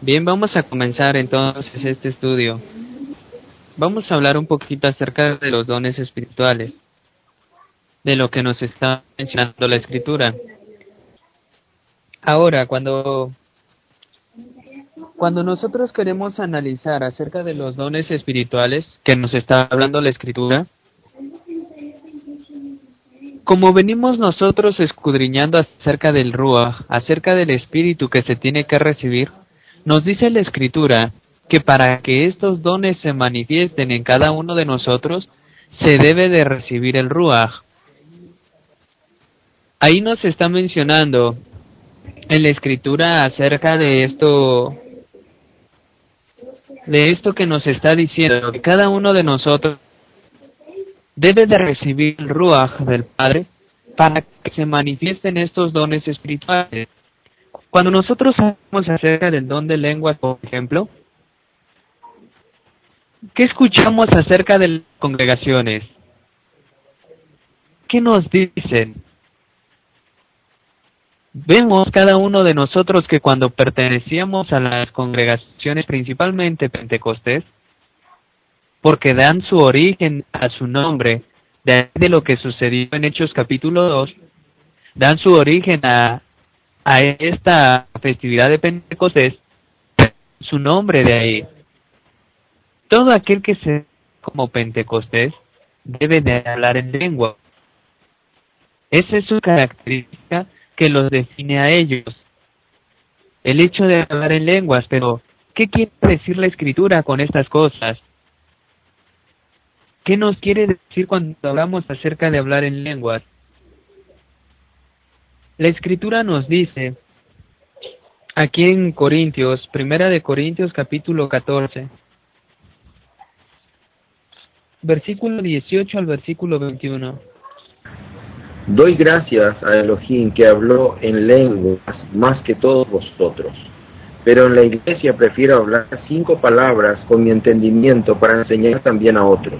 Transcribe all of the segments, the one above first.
Bien, vamos a comenzar entonces este estudio. Vamos a hablar un poquito acerca de los dones espirituales, de lo que nos está mencionando la Escritura. Ahora, cuando nosotros queremos analizar acerca de los dones espirituales que nos está hablando la Escritura, como venimos nosotros escudriñando acerca del Ruach, acerca del Espíritu que se tiene que recibir, nos dice la Escritura que para que estos dones se manifiesten en cada uno de nosotros, se debe de recibir el Ruach. Ahí nos está mencionando en la Escritura acerca de esto que nos está diciendo, que cada uno de nosotros debe de recibir el Ruach del Padre para que se manifiesten estos dones espirituales. Cuando nosotros hablamos acerca del don de lenguas, por ejemplo, ¿qué escuchamos acerca de las congregaciones? ¿Qué nos dicen? Vemos cada uno de nosotros que cuando pertenecíamos a las congregaciones, principalmente Pentecostés, porque dan su origen a su nombre, de lo que sucedió en Hechos capítulo 2, dan su origen a esta festividad de Pentecostés, su nombre de ahí. Todo aquel que se como Pentecostés debe de hablar en lengua. Esa es su característica que los define a ellos. El hecho de hablar en lenguas, pero ¿qué quiere decir la Escritura con estas cosas? ¿Qué nos quiere decir cuando hablamos acerca de hablar en lenguas? La Escritura nos dice, aquí en Corintios, Primera de Corintios capítulo 14, versículo 18 al versículo 21. Doy gracias a Elohim que habló en lenguas más que todos vosotros, pero en la iglesia prefiero hablar 5 palabras con mi entendimiento para enseñar también a otros.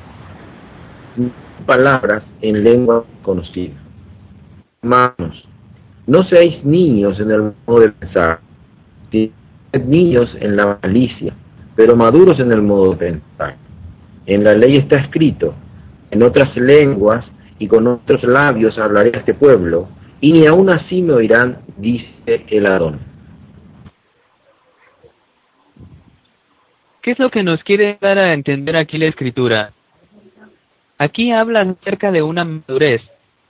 Palabras en lengua conocida. Hermanos, no seáis niños en el modo de pensar, sed niños en la malicia, pero maduros en el modo de pensar. En la ley está escrito, en otras lenguas y con otros labios hablaré a este pueblo, y ni aun así me oirán, dice el Adón. ¿Qué es lo que nos quiere dar a entender aquí la Escritura? Aquí habla acerca de una madurez,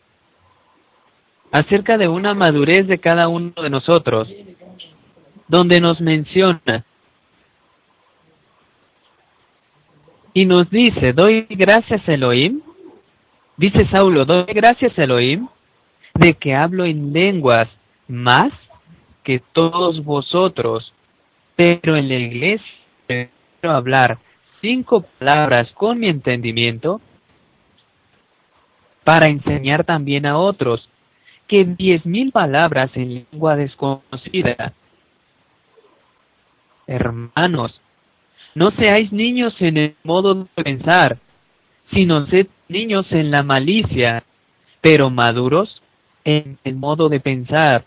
de cada uno de nosotros, donde nos menciona y nos dice, doy gracias a Elohim, dice Saulo, doy gracias a Elohim de que hablo en lenguas más que todos vosotros, pero en la iglesia prefiero hablar 5 palabras con mi entendimiento para enseñar también a otros, que 10,000 palabras en lengua desconocida. Hermanos, no seáis niños en el modo de pensar, sino sed niños en la malicia, pero maduros en el modo de pensar.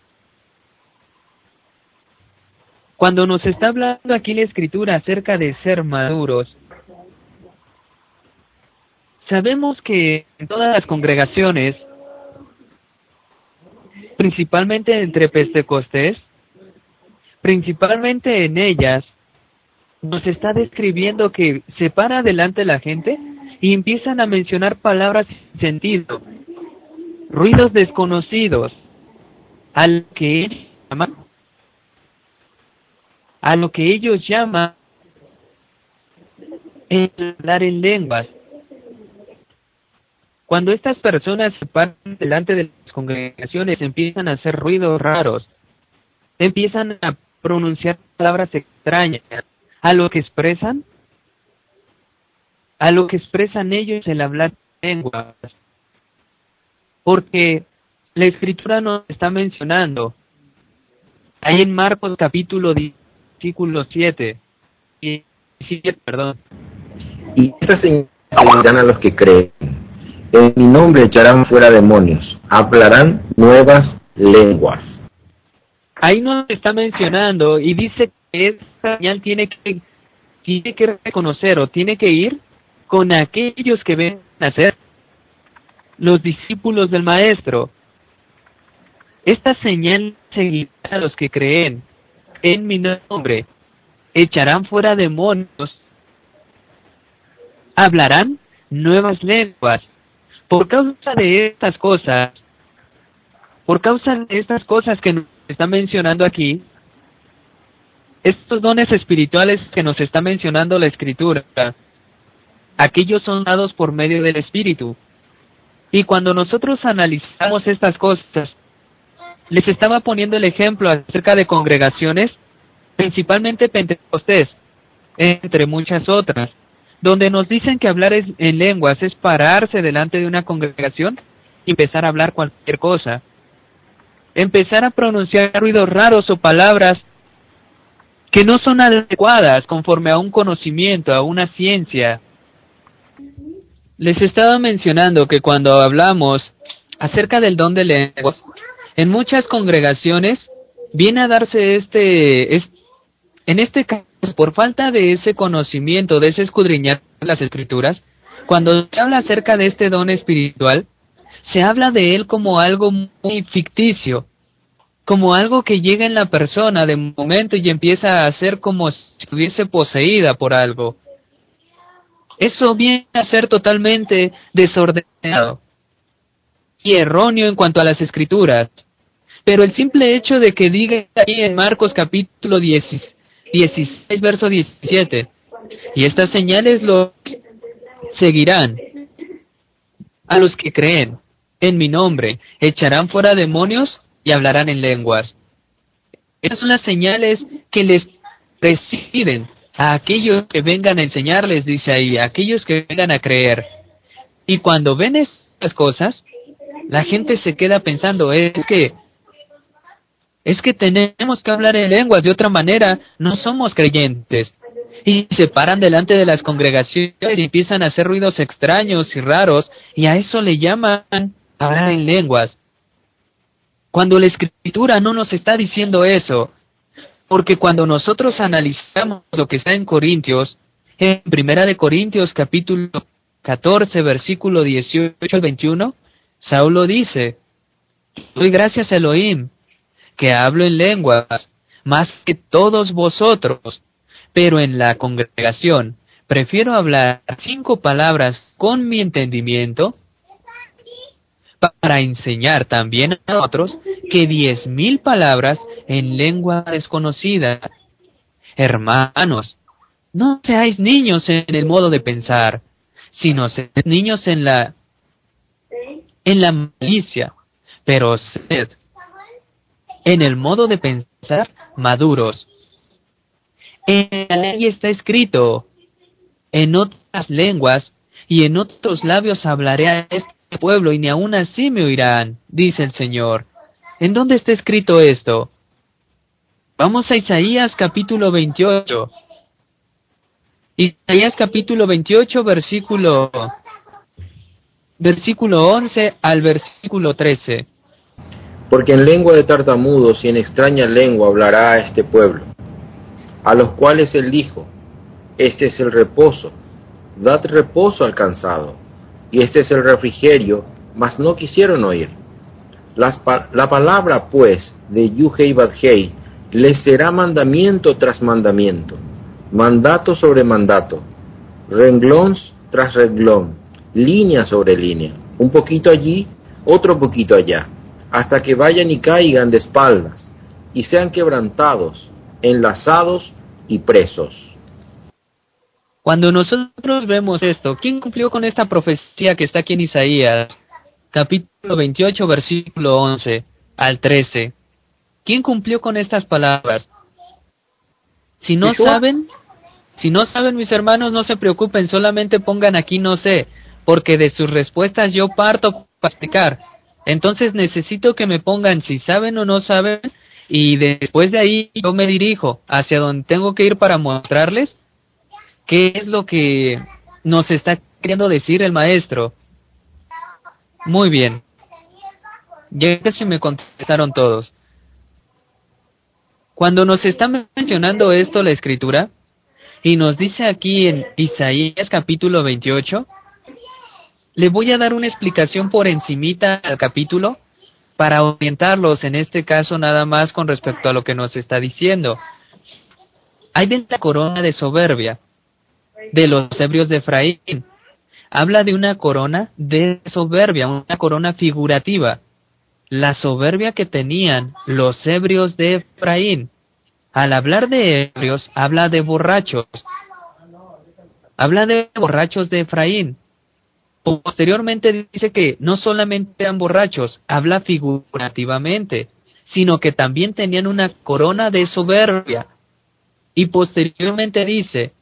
Cuando nos está hablando aquí la Escritura acerca de ser maduros, sabemos que en todas las congregaciones, principalmente entre Pentecostés, principalmente en ellas, nos está describiendo que se para delante la gente y empiezan a mencionar palabras sin sentido, ruidos desconocidos, a lo que ellos llaman hablar en lenguas. Cuando estas personas se paran delante de las congregaciones, empiezan a hacer ruidos raros, empiezan a pronunciar palabras extrañas, a lo que expresan ellos el hablar lenguas. Porque la Escritura nos está mencionando, ahí en Marcos capítulo 10, versículo 7, y estas señales seguirán a los que creen. En mi nombre echarán fuera demonios, hablarán nuevas lenguas. Ahí nos está mencionando y dice esta señal tiene que reconocer o tiene que ir con aquellos que ven a ser los discípulos del Maestro. Esta señal seguirá a los que creen en mi nombre, echarán fuera demonios, hablarán nuevas lenguas. Por causa de estas cosas que nos está mencionando aquí, estos dones espirituales que nos está mencionando la Escritura, aquellos son dados por medio del Espíritu. Y cuando nosotros analizamos estas cosas, les estaba poniendo el ejemplo acerca de congregaciones, principalmente Pentecostés, entre muchas otras, donde nos dicen que hablar en lenguas es pararse delante de una congregación y empezar a hablar cualquier cosa. Empezar a pronunciar ruidos raros o palabras que no son adecuadas conforme a un conocimiento, a una ciencia. Les estaba mencionando que cuando hablamos acerca del don de lenguas, en muchas congregaciones viene a darse en este caso, por falta de ese conocimiento, de ese escudriñar las Escrituras, cuando se habla acerca de este don espiritual, se habla de él como algo muy ficticio, como algo que llega en la persona de momento y empieza a ser como si estuviese poseída por algo. Eso viene a ser totalmente desordenado y erróneo en cuanto a las Escrituras. Pero el simple hecho de que diga ahí en Marcos capítulo 16, verso 17, y estas señales los seguirán a los que creen en mi nombre, echarán fuera demonios y hablarán en lenguas. Estas son las señales que les presiden a aquellos que vengan a enseñarles, dice ahí, a aquellos que vengan a creer. Y cuando ven estas cosas, la gente se queda pensando, es que tenemos que hablar en lenguas, de otra manera no somos creyentes. Y se paran delante de las congregaciones y empiezan a hacer ruidos extraños y raros, y a eso le llaman hablar en lenguas. Cuando la Escritura no nos está diciendo eso, porque cuando nosotros analizamos lo que está en Corintios, en Primera de Corintios capítulo 14, versículo 18 al 21, Saulo dice, doy gracias a Elohim, que hablo en lenguas, más que todos vosotros, pero en la congregación prefiero hablar 5 palabras con mi entendimiento para enseñar también a otros que 10,000 palabras en lengua desconocida. Hermanos, no seáis niños en el modo de pensar, sino sed niños en la malicia, pero sed en el modo de pensar maduros. En la ley está escrito, en otras lenguas y en otros labios hablaré a este pueblo y ni aun así me oirán, dice el Señor. ¿En dónde está escrito esto? Vamos a Isaías capítulo 28. Isaías capítulo 28, versículo 11 al versículo 13. Porque en lengua de tartamudos y en extraña lengua hablará a este pueblo, a los cuales él dijo, este es el reposo, dad reposo al cansado, y este es el refrigerio, mas no quisieron oír. La palabra, pues, de Yuhei Badhei, les será mandamiento tras mandamiento, mandato sobre mandato, renglón tras renglón, línea sobre línea, un poquito allí, otro poquito allá, hasta que vayan y caigan de espaldas, y sean quebrantados, enlazados y presos. Cuando nosotros vemos esto, ¿quién cumplió con esta profecía que está aquí en Isaías? Capítulo 28, versículo 11 al 13. ¿Quién cumplió con estas palabras? Si no saben, mis hermanos, no se preocupen, solamente pongan aquí no sé, porque de sus respuestas yo parto para explicar. Entonces necesito que me pongan si saben o no saben, y después de ahí yo me dirijo hacia donde tengo que ir para mostrarles qué es lo que nos está queriendo decir el maestro. Muy bien. Ya casi me contestaron todos. Cuando nos está mencionando esto la Escritura, y nos dice aquí en Isaías capítulo 28, le voy a dar una explicación por encimita al capítulo para orientarlos, en este caso nada más con respecto a lo que nos está diciendo. Hay de la corona de soberbia de los ebrios de Efraín. Habla de una corona de soberbia, una corona figurativa. La soberbia que tenían los ebrios de Efraín. Al hablar de ebrios, habla de borrachos. Habla de borrachos de Efraín. Posteriormente dice que no solamente eran borrachos, habla figurativamente, sino que también tenían una corona de soberbia. Y posteriormente dice,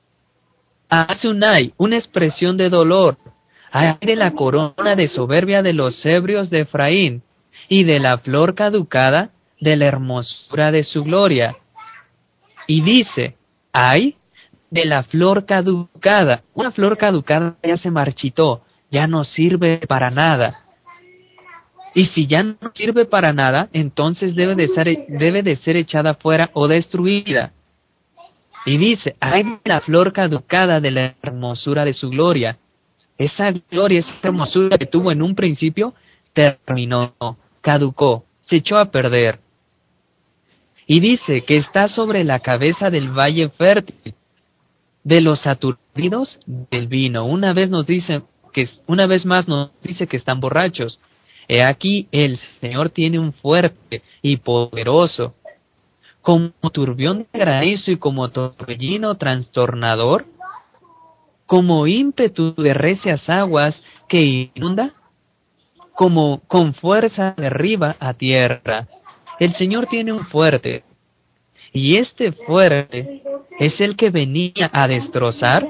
hace una expresión de dolor, hay de la corona de soberbia de los ebrios de Efraín, y de la flor caducada de la hermosura de su gloria. Y dice, hay de la flor caducada. Una flor caducada ya se marchitó, ya no sirve para nada. Y si ya no sirve para nada, entonces debe de ser echada fuera o destruida. Y dice, hay de la flor caducada de la hermosura de su gloria. Esa gloria, esa hermosura que tuvo en un principio, terminó, caducó, se echó a perder. Y dice que está sobre la cabeza del valle fértil, de los aturdidos del vino. Una vez más nos dice que están borrachos. He aquí el Señor tiene un fuerte y poderoso, como turbión de granizo y como torbellino trastornador, como ímpetu de recias aguas que inunda, como con fuerza derriba a tierra. El Señor tiene un fuerte, y este fuerte es el que venía a destrozar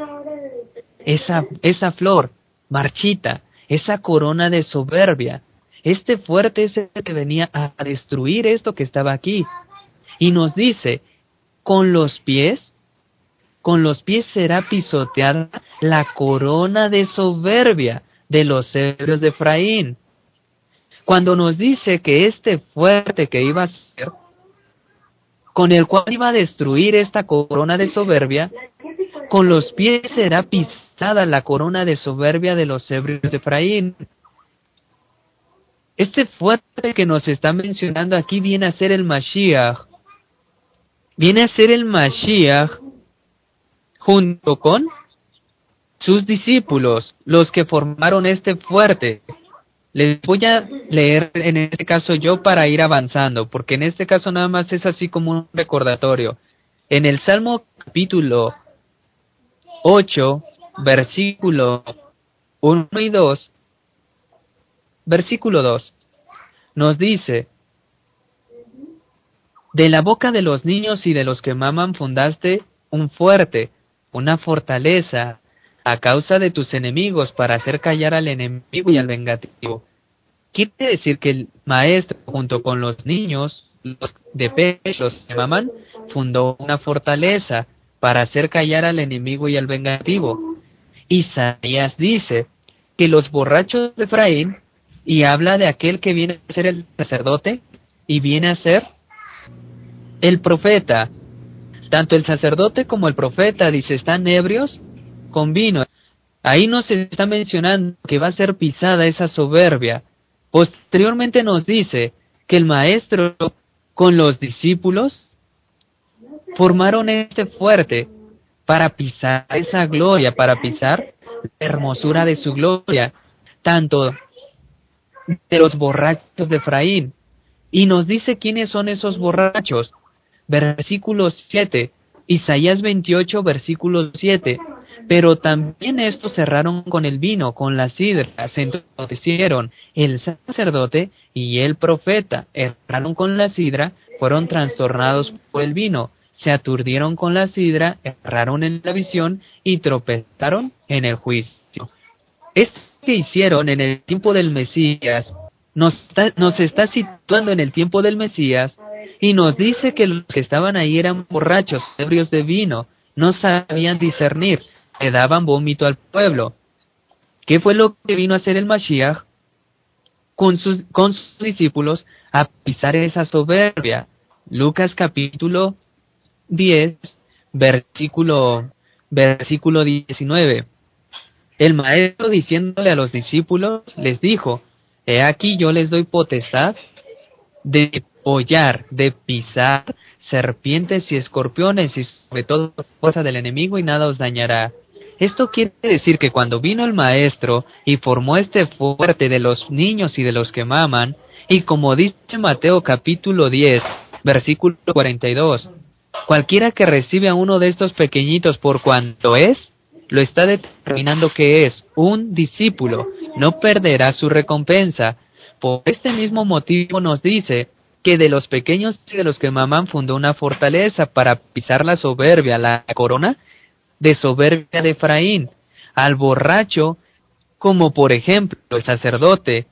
esa flor marchita, esa corona de soberbia. Este fuerte es el que venía a destruir esto que estaba aquí. Y nos dice, con los pies será pisoteada la corona de soberbia de los ebrios de Efraín. Cuando nos dice que este fuerte que iba a ser, con el cual iba a destruir esta corona de soberbia, con los pies será pisada la corona de soberbia de los ebrios de Efraín. Este fuerte que nos está mencionando aquí viene a ser el Mashiach. Viene a ser el Mashiach junto con sus discípulos, los que formaron este fuerte. Les voy a leer en este caso yo para ir avanzando, porque en este caso nada más es así como un recordatorio. En el Salmo capítulo 8, versículo 1 y 2, versículo 2, nos dice, de la boca de los niños y de los que maman fundaste un fuerte, una fortaleza, a causa de tus enemigos, para hacer callar al enemigo y al vengativo. Quiere decir que el maestro, junto con los niños, los de pecho, los que maman, fundó una fortaleza para hacer callar al enemigo y al vengativo. Isaías dice que los borrachos de Efraín, y habla de aquel que viene a ser el sacerdote y viene a ser el profeta. Tanto el sacerdote como el profeta, dice, están ebrios con vino. Ahí nos está mencionando que va a ser pisada esa soberbia. Posteriormente nos dice que el maestro con los discípulos formaron este fuerte para pisar esa gloria, para pisar la hermosura de su gloria, tanto de los borrachos de Efraín. Y nos dice quiénes son esos borrachos. Versículo 7, Isaías 28, versículo 7. Pero también estos cerraron con el vino, con la sidra, se entorpecieron el sacerdote y el profeta, erraron con la sidra, fueron trastornados por el vino, se aturdieron con la sidra, erraron en la visión y tropezaron en el juicio. Esto que hicieron en el tiempo del Mesías nos está situando en el tiempo del Mesías y nos dice que los que estaban ahí eran borrachos, ebrios de vino, no sabían discernir, le daban vómito al pueblo. ¿Qué fue lo que vino a hacer el Mashiach? Con sus discípulos a pisar esa soberbia, Lucas capítulo 10, versículo 19. El maestro, diciéndole a los discípulos, les dijo: He aquí yo les doy potestad de hollar, de pisar serpientes y escorpiones, y sobre todo fuerza del enemigo, y nada os dañará. Esto quiere decir que cuando vino el maestro y formó este fuerte de los niños y de los que maman, y como dice Mateo capítulo 10, versículo 42, cualquiera que recibe a uno de estos pequeñitos por cuanto es, lo está determinando que es un discípulo, no perderá su recompensa. Por este mismo motivo nos dice que de los pequeños y de los que maman fundó una fortaleza para pisar la soberbia, la corona de soberbia de Efraín, al borracho, como por ejemplo el sacerdote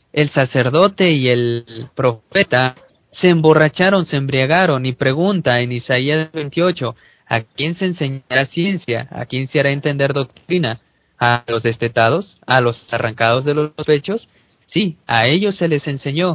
y el profeta se emborracharon, se embriagaron, y pregunta en Isaías 28, ¿a quién se enseñará ciencia? ¿A quién se hará entender doctrina? ¿A los destetados? ¿A los arrancados de los pechos? Sí, a ellos se les enseñó.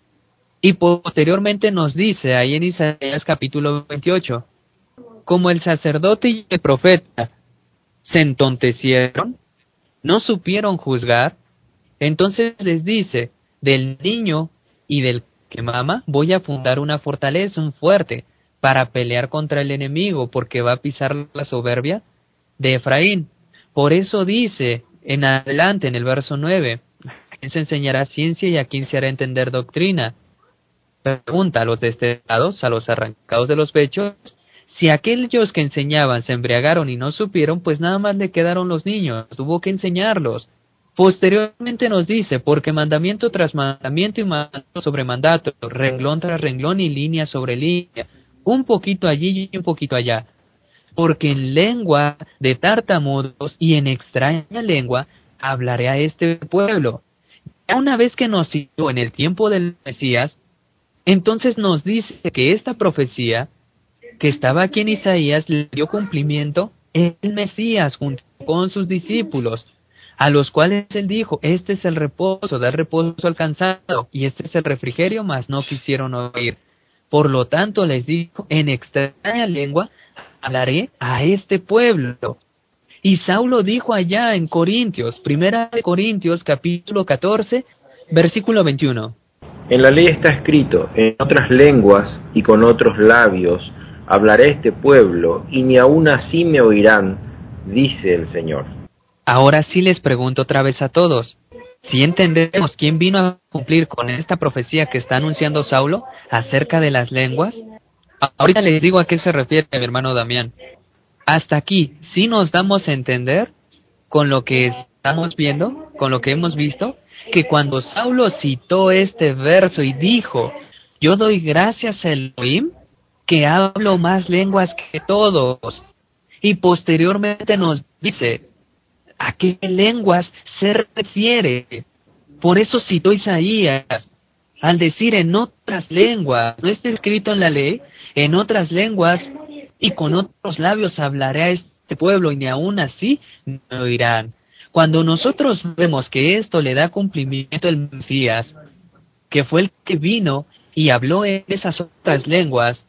Y posteriormente nos dice ahí en Isaías capítulo 28, como el sacerdote y el profeta se entontecieron, no supieron juzgar, entonces les dice, del niño y del que mama voy a fundar una fortaleza, un fuerte, para pelear contra el enemigo, porque va a pisar la soberbia de Efraín. Por eso dice en adelante, en el verso 9, ¿a quién se enseñará ciencia y a quién se hará entender doctrina? Pregunta a los destetados, a los arrancados de los pechos. Si aquellos que enseñaban se embriagaron y no supieron, pues nada más le quedaron los niños, tuvo que enseñarlos. Posteriormente nos dice, porque mandamiento tras mandamiento y mandato sobre mandato, renglón tras renglón y línea sobre línea, un poquito allí y un poquito allá. Porque en lengua de tartamudos y en extraña lengua hablaré a este pueblo. Ya una vez que nos citó en el tiempo del Mesías, entonces nos dice que esta profecía que estaba aquí en Isaías le dio cumplimiento el Mesías junto con sus discípulos, a los cuales él dijo, este es el reposo, da reposo al cansado, y este es el refrigerio, mas no quisieron oír. Por lo tanto les dijo, en extraña lengua hablaré a este pueblo. Y Saulo dijo allá en Corintios, primera de Corintios capítulo 14, versículo 21. En la ley está escrito, en otras lenguas y con otros labios hablaré a este pueblo, y ni aun así me oirán, dice el Señor. Ahora sí les pregunto otra vez a todos, si entendemos quién vino a cumplir con esta profecía que está anunciando Saulo acerca de las lenguas. Ahorita les digo a qué se refiere mi hermano Damián. Hasta aquí, ¿sí nos damos a entender con lo que estamos viendo, con lo que hemos visto? Que cuando Saulo citó este verso y dijo, yo doy gracias a Elohim, que hablo más lenguas que todos. Y posteriormente nos dice, ¿a qué lenguas se refiere? Por eso citó Isaías, al decir en otras lenguas, no está escrito en la ley, en otras lenguas y con otros labios hablaré a este pueblo y ni aun así me oirán. Cuando nosotros vemos que esto le da cumplimiento al Mesías, que fue el que vino y habló en esas otras lenguas,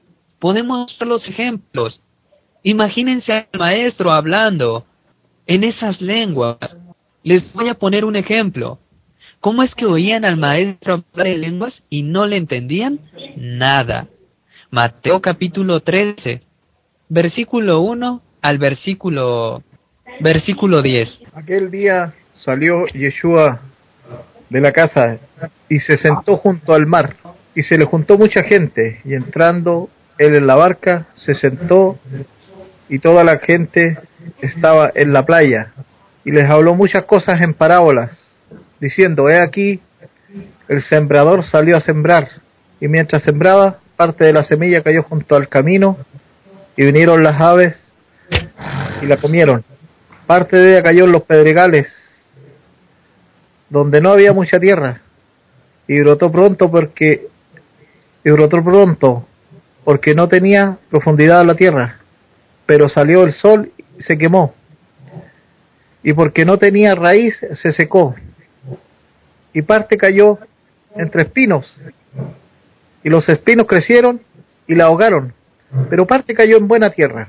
podemos ver los ejemplos. Imagínense al maestro hablando en esas lenguas. Les voy a poner un ejemplo. ¿Cómo es que oían al maestro hablar en lenguas y no le entendían? Nada. Mateo capítulo 13, versículo 1 al versículo 10. Aquel día salió Yeshua de la casa y se sentó junto al mar, y se le juntó mucha gente, y entrando él en la barca, se sentó, y toda la gente estaba en la playa, y les habló muchas cosas en parábolas, diciendo, he aquí, el sembrador salió a sembrar, y mientras sembraba, parte de la semilla cayó junto al camino, y vinieron las aves, y la comieron. Parte de ella cayó en los pedregales, donde no había mucha tierra, y brotó pronto porque no tenía profundidad la tierra, pero salió el sol y se quemó, y porque no tenía raíz se secó, y parte cayó entre espinos, y los espinos crecieron y la ahogaron, pero parte cayó en buena tierra,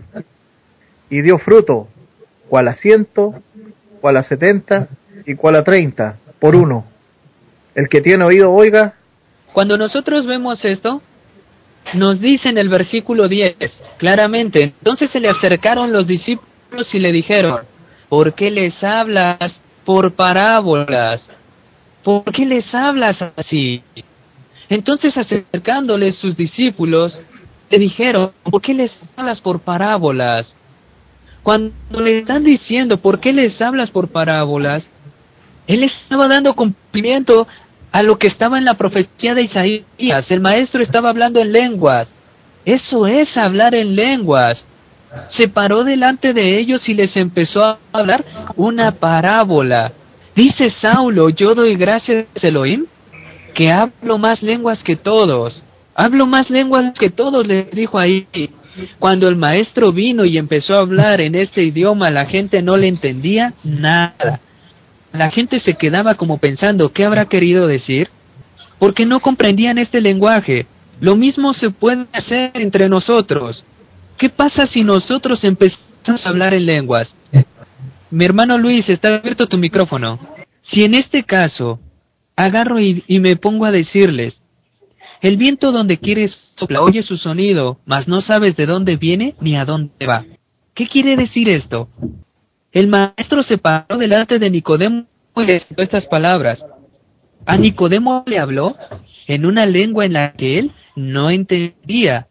y dio fruto, cual a 100, cual a 70, y cual a 30, por uno. El que tiene oído, oiga. Cuando nosotros vemos esto, nos dice en el versículo 10, claramente, entonces se le acercaron los discípulos y le dijeron, ¿por qué les hablas por parábolas? ¿Por qué les hablas así? Entonces acercándoles sus discípulos, le dijeron, ¿por qué les hablas por parábolas? Cuando le están diciendo, ¿por qué les hablas por parábolas? Él estaba dando cumplimiento a lo que estaba en la profecía de Isaías. El maestro estaba hablando en lenguas. Eso es hablar en lenguas. Se paró delante de ellos y les empezó a hablar una parábola. Dice Saulo, yo doy gracias a Elohim, que hablo más lenguas que todos. Hablo más lenguas que todos, les dijo ahí. Cuando el maestro vino y empezó a hablar en este idioma, la gente no le entendía nada. La gente se quedaba como pensando, ¿qué habrá querido decir? Porque no comprendían este lenguaje. Lo mismo se puede hacer entre nosotros. ¿Qué pasa si nosotros empezamos a hablar en lenguas? Mi hermano Luis, está abierto tu micrófono. Si en este caso agarro y me pongo a decirles, el viento donde quieres sopla, oye su sonido, mas no sabes de dónde viene ni a dónde va. ¿Qué quiere decir esto? El maestro se paró delante de Nicodemo y le citó estas palabras. A Nicodemo le habló en una lengua en la que él no entendía.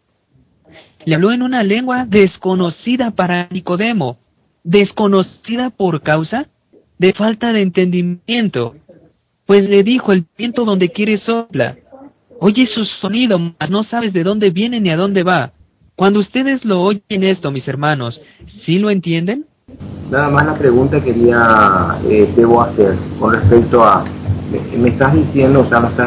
Le habló en una lengua desconocida para Nicodemo, desconocida por causa de falta de entendimiento. Pues le dijo, el viento donde quiere sopla. Oye su sonido, mas no sabes de dónde viene ni a dónde va. Cuando ustedes lo oyen esto, mis hermanos, ¿sí lo entienden? Nada más la pregunta debo hacer con respecto a, me estás diciendo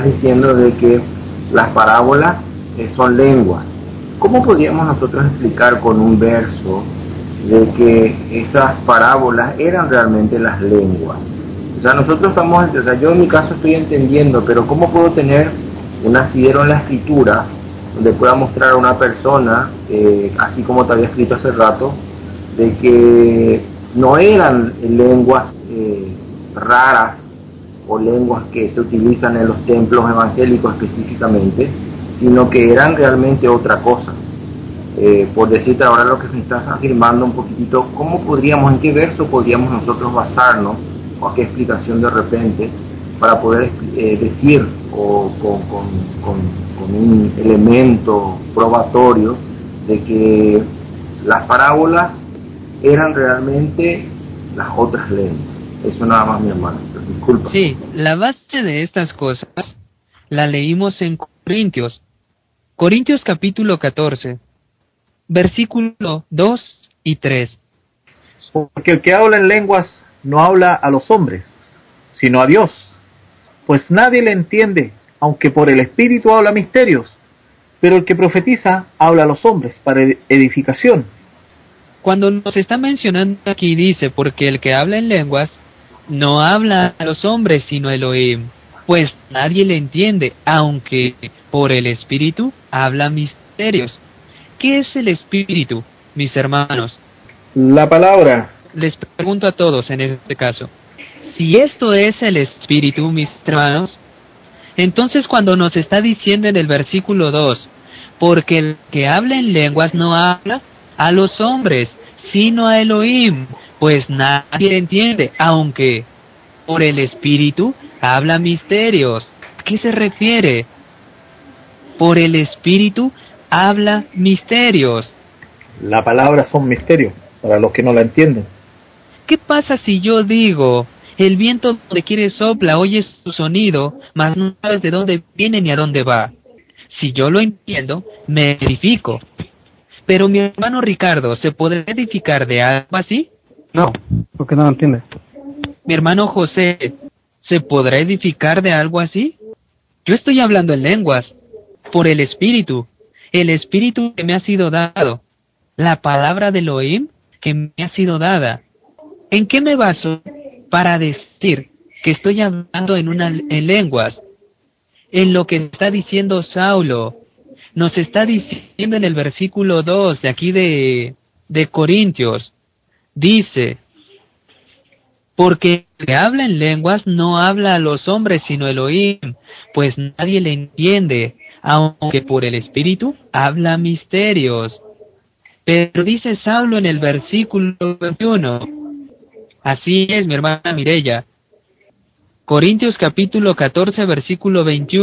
de que las parábolas son lenguas. ¿Cómo podríamos nosotros explicar con un verso de que esas parábolas eran realmente las lenguas? O sea, yo en mi caso estoy entendiendo, pero ¿cómo puedo tener un asidero en la escritura donde pueda mostrar a una persona, así como te había escrito hace rato, de que no eran lenguas raras o lenguas que se utilizan en los templos evangélicos específicamente, sino que eran realmente otra cosa? Por decirte ahora lo que me estás afirmando un poquitito, en qué verso podríamos nosotros basarnos, o a qué explicación de repente, para poder decir con un elemento probatorio de que las parábolas eran realmente las otras lenguas? Eso nada más, mi hermano, disculpa. Sí, la base de estas cosas la leímos en Corintios capítulo 14, versículo 2 y 3. Porque el que habla en lenguas no habla a los hombres, sino a Dios, pues nadie le entiende, aunque por el Espíritu habla misterios, pero el que profetiza habla a los hombres para edificación. Cuando nos está mencionando aquí dice, porque el que habla en lenguas no habla a los hombres sino a Elohim, pues nadie le entiende, aunque por el Espíritu habla misterios. ¿Qué es el Espíritu, mis hermanos? La palabra. Les pregunto a todos en este caso, si esto es el Espíritu, mis hermanos, entonces cuando nos está diciendo en el versículo 2, porque el que habla en lenguas no habla a los hombres, sino a Elohim, pues nadie entiende, aunque por el Espíritu habla misterios. ¿A qué se refiere? Por el Espíritu habla misterios. La palabra son misterios, para los que no la entienden. ¿Qué pasa si yo digo, el viento donde quiere sopla, oyes su sonido, mas no sabes de dónde viene ni a dónde va? Si yo lo entiendo, me edifico. Pero mi hermano Ricardo, ¿se podrá edificar de algo así? No, porque no lo entiende. Mi hermano José, ¿se podrá edificar de algo así? Yo estoy hablando en lenguas, por el Espíritu que me ha sido dado, la palabra de Elohim que me ha sido dada. ¿En qué me baso para decir que estoy hablando en lenguas? En lo que está diciendo Saulo, nos está diciendo en el versículo 2 de aquí de Corintios, dice, porque el que habla en lenguas no habla a los hombres sino Elohim, pues nadie le entiende, aunque por el Espíritu habla misterios. Pero dice Saulo en el versículo 21, así es, mi hermana Mireya, Corintios capítulo 14, versículo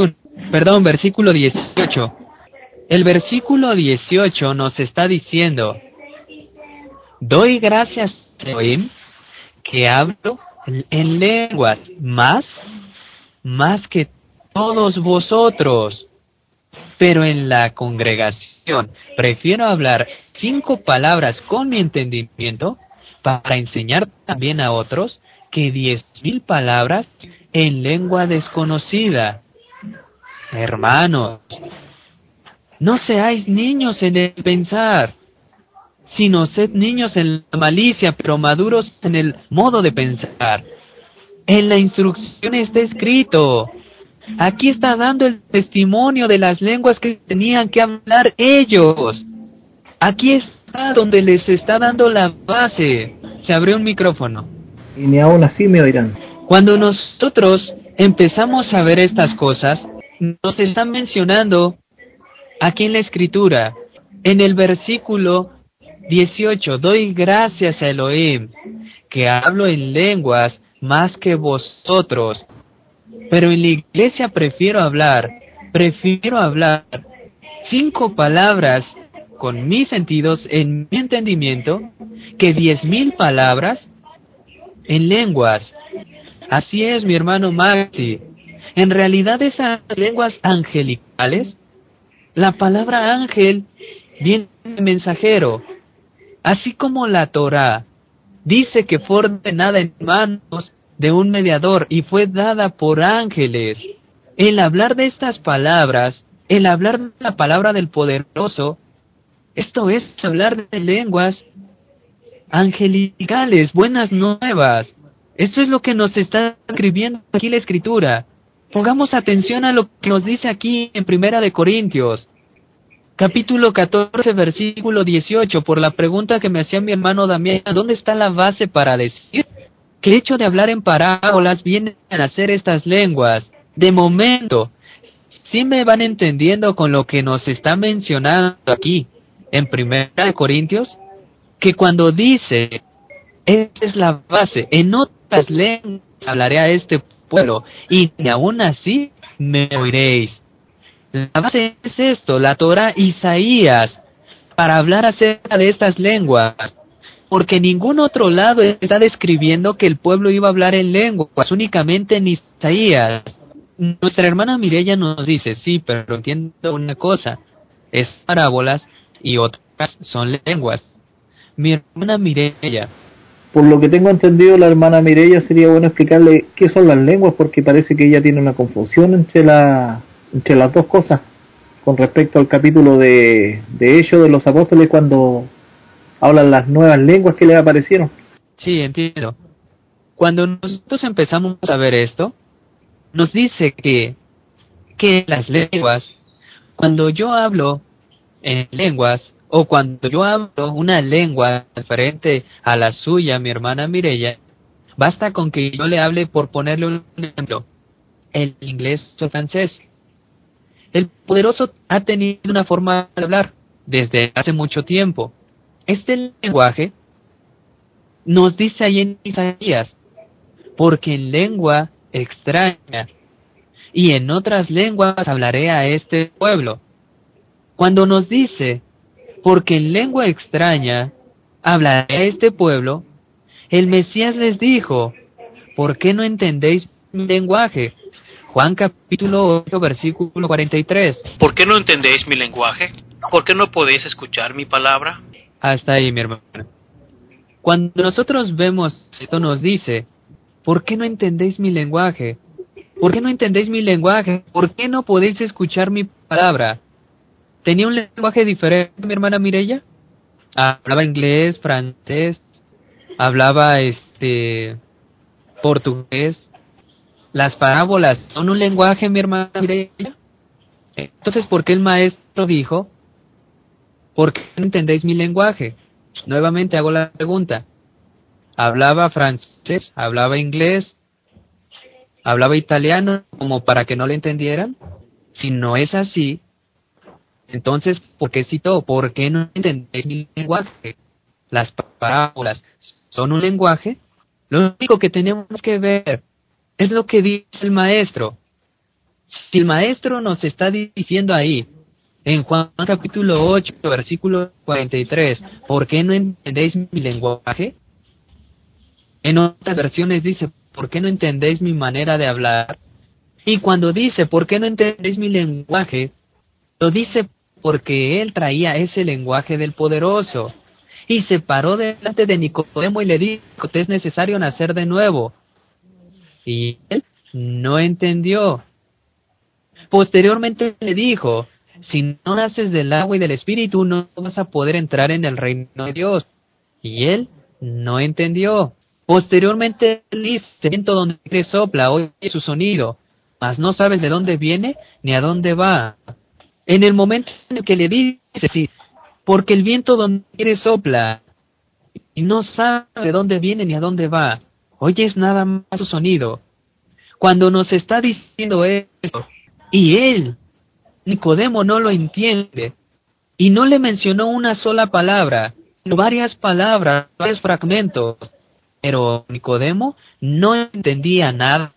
18. El versículo 18 nos está diciendo, doy gracias, Elohim, que hablo en lenguas más que todos vosotros. Pero en la congregación prefiero hablar 5 palabras con mi entendimiento para enseñar también a otros que 10,000 palabras en lengua desconocida. Hermanos, no seáis niños en el pensar, sino sed niños en la malicia, pero maduros en el modo de pensar. En la instrucción está escrito. Aquí está dando el testimonio de las lenguas que tenían que hablar ellos. Aquí está donde les está dando la base. Se abrió un micrófono. Y ni aún así me oirán. Cuando nosotros empezamos a ver estas cosas, nos están mencionando aquí en la Escritura, en el versículo 18, doy gracias a Elohim, que hablo en lenguas más que vosotros. Pero en la iglesia prefiero hablar 5 palabras con mis sentidos, en mi entendimiento, que 10,000 palabras en lenguas. Así es, mi hermano Maxi. En realidad esas lenguas angelicales, la palabra ángel viene de mensajero, así como la Torá dice que fue ordenada en manos de un mediador y fue dada por ángeles. El hablar de estas palabras, el hablar de la palabra del poderoso, esto es hablar de lenguas angelicales, buenas nuevas. Esto es lo que nos está escribiendo aquí la Escritura. Pongamos atención a lo que nos dice aquí en Primera de Corintios, capítulo 14, versículo 18, por la pregunta que me hacía mi hermano Damián, ¿dónde está la base para decir que el hecho de hablar en parábolas vienen a hacer estas lenguas? De momento, sí me van entendiendo con lo que nos está mencionando aquí, en Primera de Corintios, que cuando dice, esta es la base, en otras lenguas hablaré a este pueblo, y ni aún así me oiréis. La base es esto, la Torá Isaías, para hablar acerca de estas lenguas, porque ningún otro lado está describiendo que el pueblo iba a hablar en lenguas, únicamente en Isaías. Nuestra hermana Mireya nos dice, sí, pero entiendo una cosa, es parábolas y otras son lenguas. Mi hermana Mireya. Por lo que tengo entendido, la hermana Mireya, sería bueno explicarle qué son las lenguas, porque parece que ella tiene una confusión entre las dos cosas, con respecto al capítulo de Hechos de los Apóstoles, cuando hablan las nuevas lenguas que les aparecieron. Sí, entiendo. Cuando nosotros empezamos a ver esto, nos dice que las lenguas, cuando yo hablo en lenguas, o cuando yo hablo una lengua diferente a la suya, mi hermana Mireya, basta con que yo le hable, por ponerle un ejemplo, el inglés o el francés. El poderoso ha tenido una forma de hablar desde hace mucho tiempo. Este lenguaje nos dice ahí en Isaías, porque en lengua extraña y en otras lenguas hablaré a este pueblo. Cuando nos dice, porque en lengua extraña hablaré a este pueblo, el Mesías les dijo, ¿por qué no entendéis mi lenguaje? Juan capítulo 8, versículo 43. ¿Por qué no entendéis mi lenguaje? ¿Por qué no podéis escuchar mi palabra? Hasta ahí, mi hermano. Cuando nosotros vemos esto, nos dice, ¿por qué no entendéis mi lenguaje? ¿Por qué no entendéis mi lenguaje? ¿Por qué no podéis escuchar mi palabra? ¿Tenía un lenguaje diferente, mi hermana Mireya? Hablaba inglés, francés, hablaba portugués. Las parábolas son un lenguaje, mi hermana Mireya. Entonces, ¿por qué el maestro maestro dijo, ¿por qué no entendéis mi lenguaje? Nuevamente hago la pregunta. ¿Hablaba francés? ¿Hablaba inglés? ¿Hablaba italiano como para que no le entendieran? Si no es así, entonces, ¿por qué citó? ¿Por qué no entendéis mi lenguaje? Las parábolas son un lenguaje. Lo único que tenemos que ver es lo que dice el maestro. Si el maestro nos está diciendo ahí, en Juan capítulo 8, versículo 43, ¿por qué no entendéis mi lenguaje? En otras versiones dice, ¿por qué no entendéis mi manera de hablar? Y cuando dice, ¿por qué no entendéis mi lenguaje? Lo dice porque él traía ese lenguaje del poderoso. Y se paró delante de Nicodemo y le dijo, te es necesario nacer de nuevo. Y él no entendió. Posteriormente le dijo, si no naces del agua y del espíritu, no vas a poder entrar en el reino de Dios. Y él no entendió. Posteriormente él dice, viento donde quiere sopla, oye su sonido, mas no sabes de dónde viene ni a dónde va. En el momento en el que le dice, sí, porque el viento donde quiere sopla, y no sabe de dónde viene ni a dónde va, oyes nada más su sonido. Cuando nos está diciendo esto, y él, Nicodemo, no lo entiende, y no le mencionó una sola palabra, sino varias palabras, varios fragmentos, pero Nicodemo no entendía nada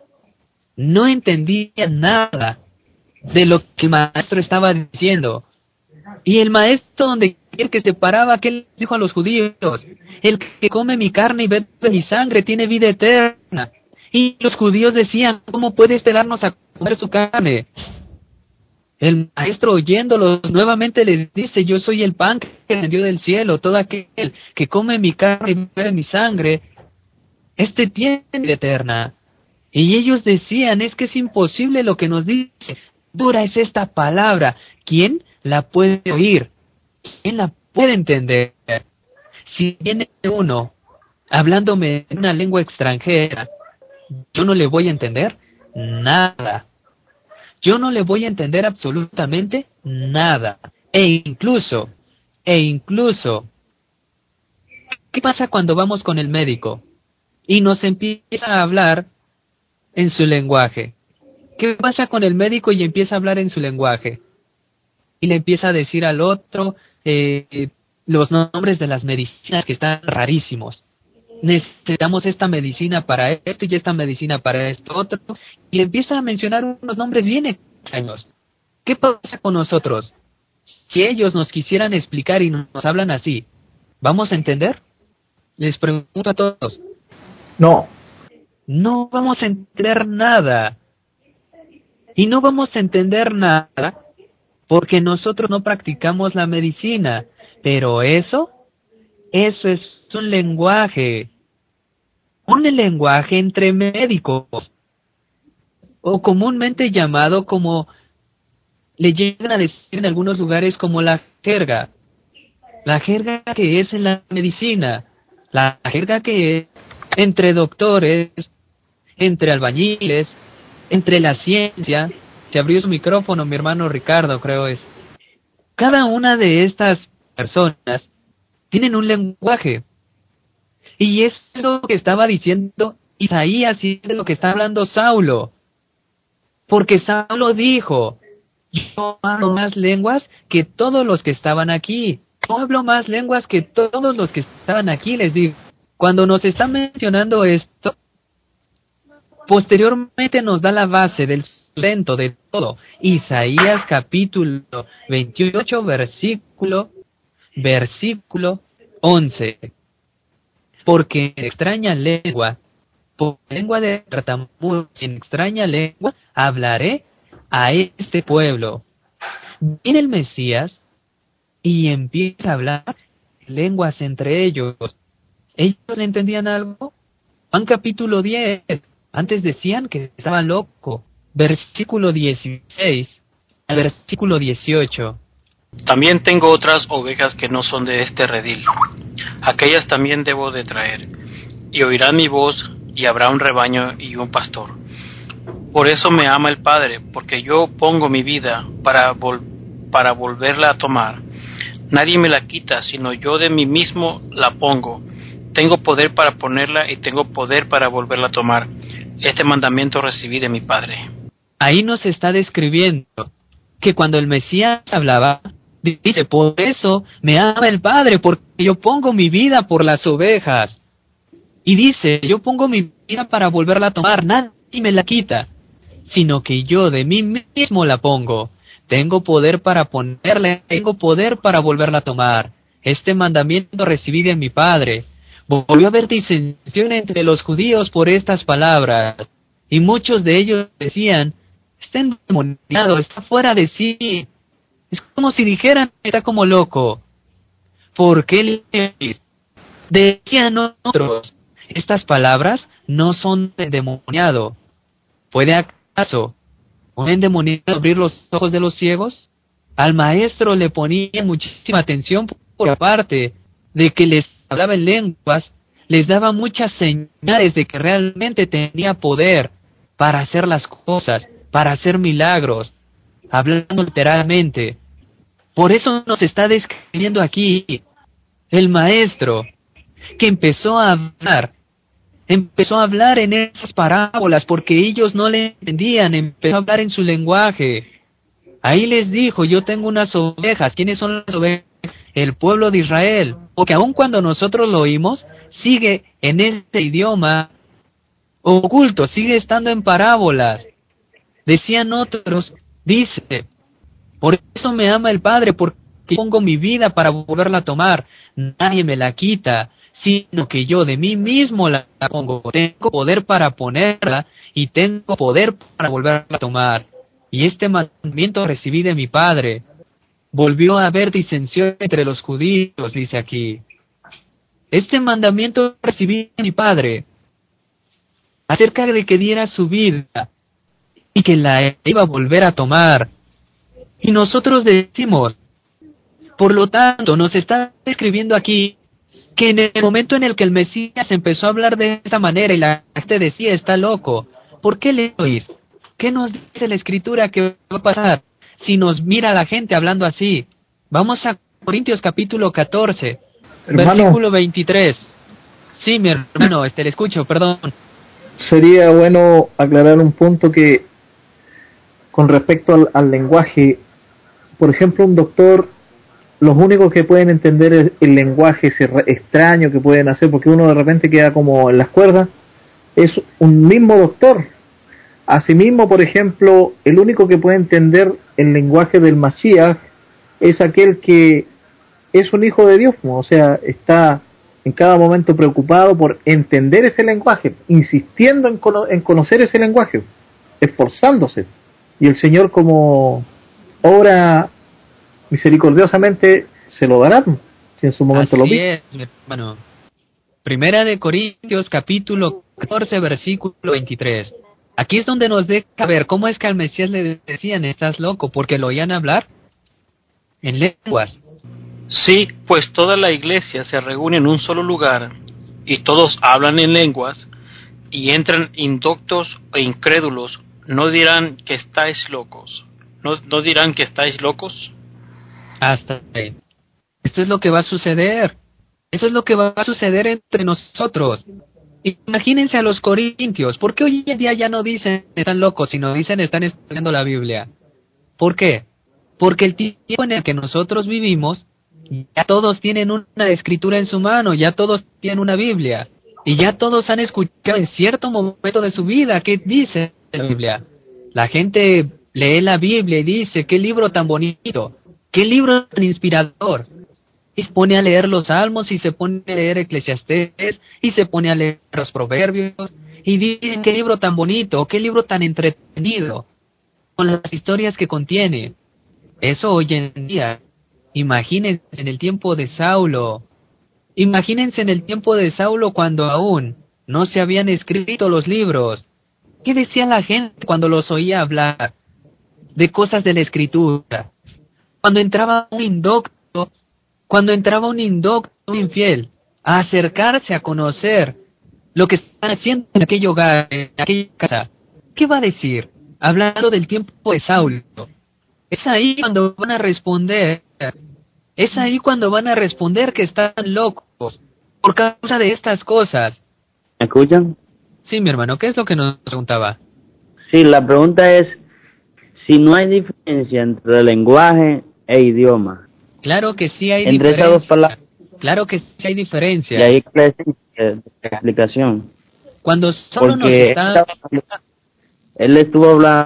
de lo que el maestro estaba diciendo. Y el maestro, donde quiera que se paraba, ¿qué le dijo a los judíos? El que come mi carne y bebe mi sangre tiene vida eterna. Y los judíos decían, ¿cómo puede este darnos a comer su carne? El maestro, oyéndolos, nuevamente les dice, yo soy el pan que descendió del cielo. Todo aquel que come mi carne y bebe mi sangre, este tiene vida eterna. Y ellos decían, es que es imposible lo que nos dice. Dura es esta palabra. ¿Quién la puede oír? ¿Quién la puede entender? Si viene uno hablándome en una lengua extranjera, yo no le voy a entender nada. Yo no le voy a entender absolutamente nada. E incluso, ¿qué pasa cuando vamos con el médico y nos empieza a hablar en su lenguaje? ¿Qué pasa con el médico y empieza a hablar en su lenguaje? Y le empieza a decir al otro los nombres de las medicinas que están rarísimos. Necesitamos esta medicina para esto y esta medicina para esto otro. Y le empieza a mencionar unos nombres bien extraños. ¿Qué pasa con nosotros? Si ellos nos quisieran explicar y nos hablan así, ¿vamos a entender? Les pregunto a todos. No. No vamos a entender nada. Y no vamos a entender nada porque nosotros no practicamos la medicina. Pero eso es un lenguaje entre médicos, o comúnmente llamado como le llegan a decir en algunos lugares como la jerga que es en la medicina, la jerga que es entre doctores, entre albañiles, entre la ciencia. Se abrió su micrófono mi hermano Ricardo, creo es. Cada una de estas personas tienen un lenguaje. Y es lo que estaba diciendo Isaías y es de lo que está hablando Saulo. Porque Saulo dijo, yo hablo más lenguas que todos los que estaban aquí. Yo hablo más lenguas que todos los que estaban aquí, les digo. Cuando nos está mencionando esto, posteriormente nos da la base del sustento de todo. Isaías capítulo 28, versículo 11. Porque en extraña lengua, por lengua de tartamudos, en extraña lengua, hablaré a este pueblo. Viene el Mesías y empieza a hablar lenguas entre ellos. ¿Ellos le entendían algo? Juan capítulo 10, antes decían que estaba loco. Versículo 16 al versículo 18. También tengo otras ovejas que no son de este redil. Aquellas también debo de traer, y oirán mi voz, y habrá un rebaño y un pastor. Por eso me ama el Padre, porque yo pongo mi vida para para volverla a tomar. Nadie me la quita, sino yo de mí mismo la pongo. Tengo poder para ponerla y tengo poder para volverla a tomar. Este mandamiento recibí de mi Padre. Ahí nos está describiendo que cuando el Mesías hablaba, dice, por eso me ama el Padre, porque yo pongo mi vida por las ovejas. Y dice, yo pongo mi vida para volverla a tomar, nadie me la quita, sino que yo de mí mismo la pongo. Tengo poder para ponerla, tengo poder para volverla a tomar. Este mandamiento recibí de mi Padre. Volvió a haber disensión entre los judíos por estas palabras, y muchos de ellos decían, está endemoniado, está fuera de sí. Es como si dijeran, está como loco. ¿Por qué le decían otros? Estas palabras no son de endemoniado. ¿Puede acaso un endemoniado abrir los ojos de los ciegos? Al maestro le ponían muchísima atención por aparte de que les hablaba en lenguas, les daba muchas señales de que realmente tenía poder para hacer las cosas, para hacer milagros, hablando literalmente. Por eso nos está describiendo aquí el maestro, que empezó a hablar en esas parábolas porque ellos no le entendían, empezó a hablar en su lenguaje. Ahí les dijo, yo tengo unas ovejas. ¿Quiénes son las ovejas? El pueblo de Israel. Porque aun cuando nosotros lo oímos, sigue en este idioma oculto, sigue estando en parábolas. Decían otros, dice, por eso me ama el Padre, porque pongo mi vida para volverla a tomar. Nadie me la quita, sino que yo de mí mismo la pongo. Tengo poder para ponerla y tengo poder para volverla a tomar. Y este mandamiento recibí de mi Padre. Volvió a haber disensión entre los judíos, dice aquí. Este mandamiento recibí de mi Padre, acerca de que diera su vida y que la iba a volver a tomar. Y nosotros decimos, por lo tanto, nos está describiendo aquí que en el momento en el que el Mesías empezó a hablar de esa manera y la gente decía, está loco, ¿por qué le oís? ¿Qué nos dice la Escritura que va a pasar si nos mira la gente hablando así? Vamos a Corintios capítulo 14, versículo 23. Sí, mi hermano, le escucho, perdón. Sería bueno aclarar un punto que con respecto al lenguaje, por ejemplo, un doctor, los únicos que pueden entender el lenguaje ese extraño que pueden hacer, porque uno de repente queda como en las cuerdas, es un mismo doctor. Asimismo, por ejemplo, el único que puede entender el lenguaje del Mashiach es aquel que es un hijo de Dios, o sea, está en cada momento preocupado por entender ese lenguaje, insistiendo en conocer ese lenguaje, esforzándose. Y el Señor, como obra misericordiosamente, se lo dará, si en su momento lo pide. Así es, mi hermano. Primera de Corintios, capítulo 14, versículo 23. Aquí es donde nos deja ver cómo es que al Mesías le decían, estás loco, porque lo oían hablar en lenguas. Sí, pues toda la iglesia se reúne en un solo lugar, y todos hablan en lenguas, y entran indoctos e incrédulos. ¿No dirán que estáis locos? ¿No dirán que estáis locos? Hasta ahí. Esto es lo que va a suceder. Eso es lo que va a suceder entre nosotros. Imagínense a los corintios. ¿Por qué hoy en día ya no dicen están locos, sino dicen están estudiando la Biblia? ¿Por qué? Porque el tiempo en el que nosotros vivimos, ya todos tienen una escritura en su mano, ya todos tienen una Biblia. Y ya todos han escuchado en cierto momento de su vida qué dice la Biblia. La gente lee la Biblia y dice, qué libro tan bonito, qué libro tan inspirador. Y se pone a leer los Salmos, y se pone a leer Eclesiastés, y se pone a leer los Proverbios, y dicen qué libro tan bonito, qué libro tan entretenido, con las historias que contiene. Eso hoy en día. Imagínense en el tiempo de Saulo. Imagínense en el tiempo de Saulo cuando aún no se habían escrito los libros. ¿Qué decía la gente cuando los oía hablar de cosas de la Escritura? Cuando entraba un indocto, un infiel, a acercarse a conocer lo que están haciendo en aquel hogar, en aquella casa, ¿qué va a decir? Hablando del tiempo de Saulo. Es ahí cuando van a responder. Es ahí cuando van a responder que están locos por causa de estas cosas. ¿Me escuchan? Sí, mi hermano, ¿qué es lo que nos preguntaba? Sí, la pregunta es si no hay diferencia entre lenguaje e idioma. Claro que sí hay Entre diferencia. esas dos palabras. Claro que sí hay diferencia. Y ahí la esencia de la explicación. Cuando solo nos Porque está... él estuvo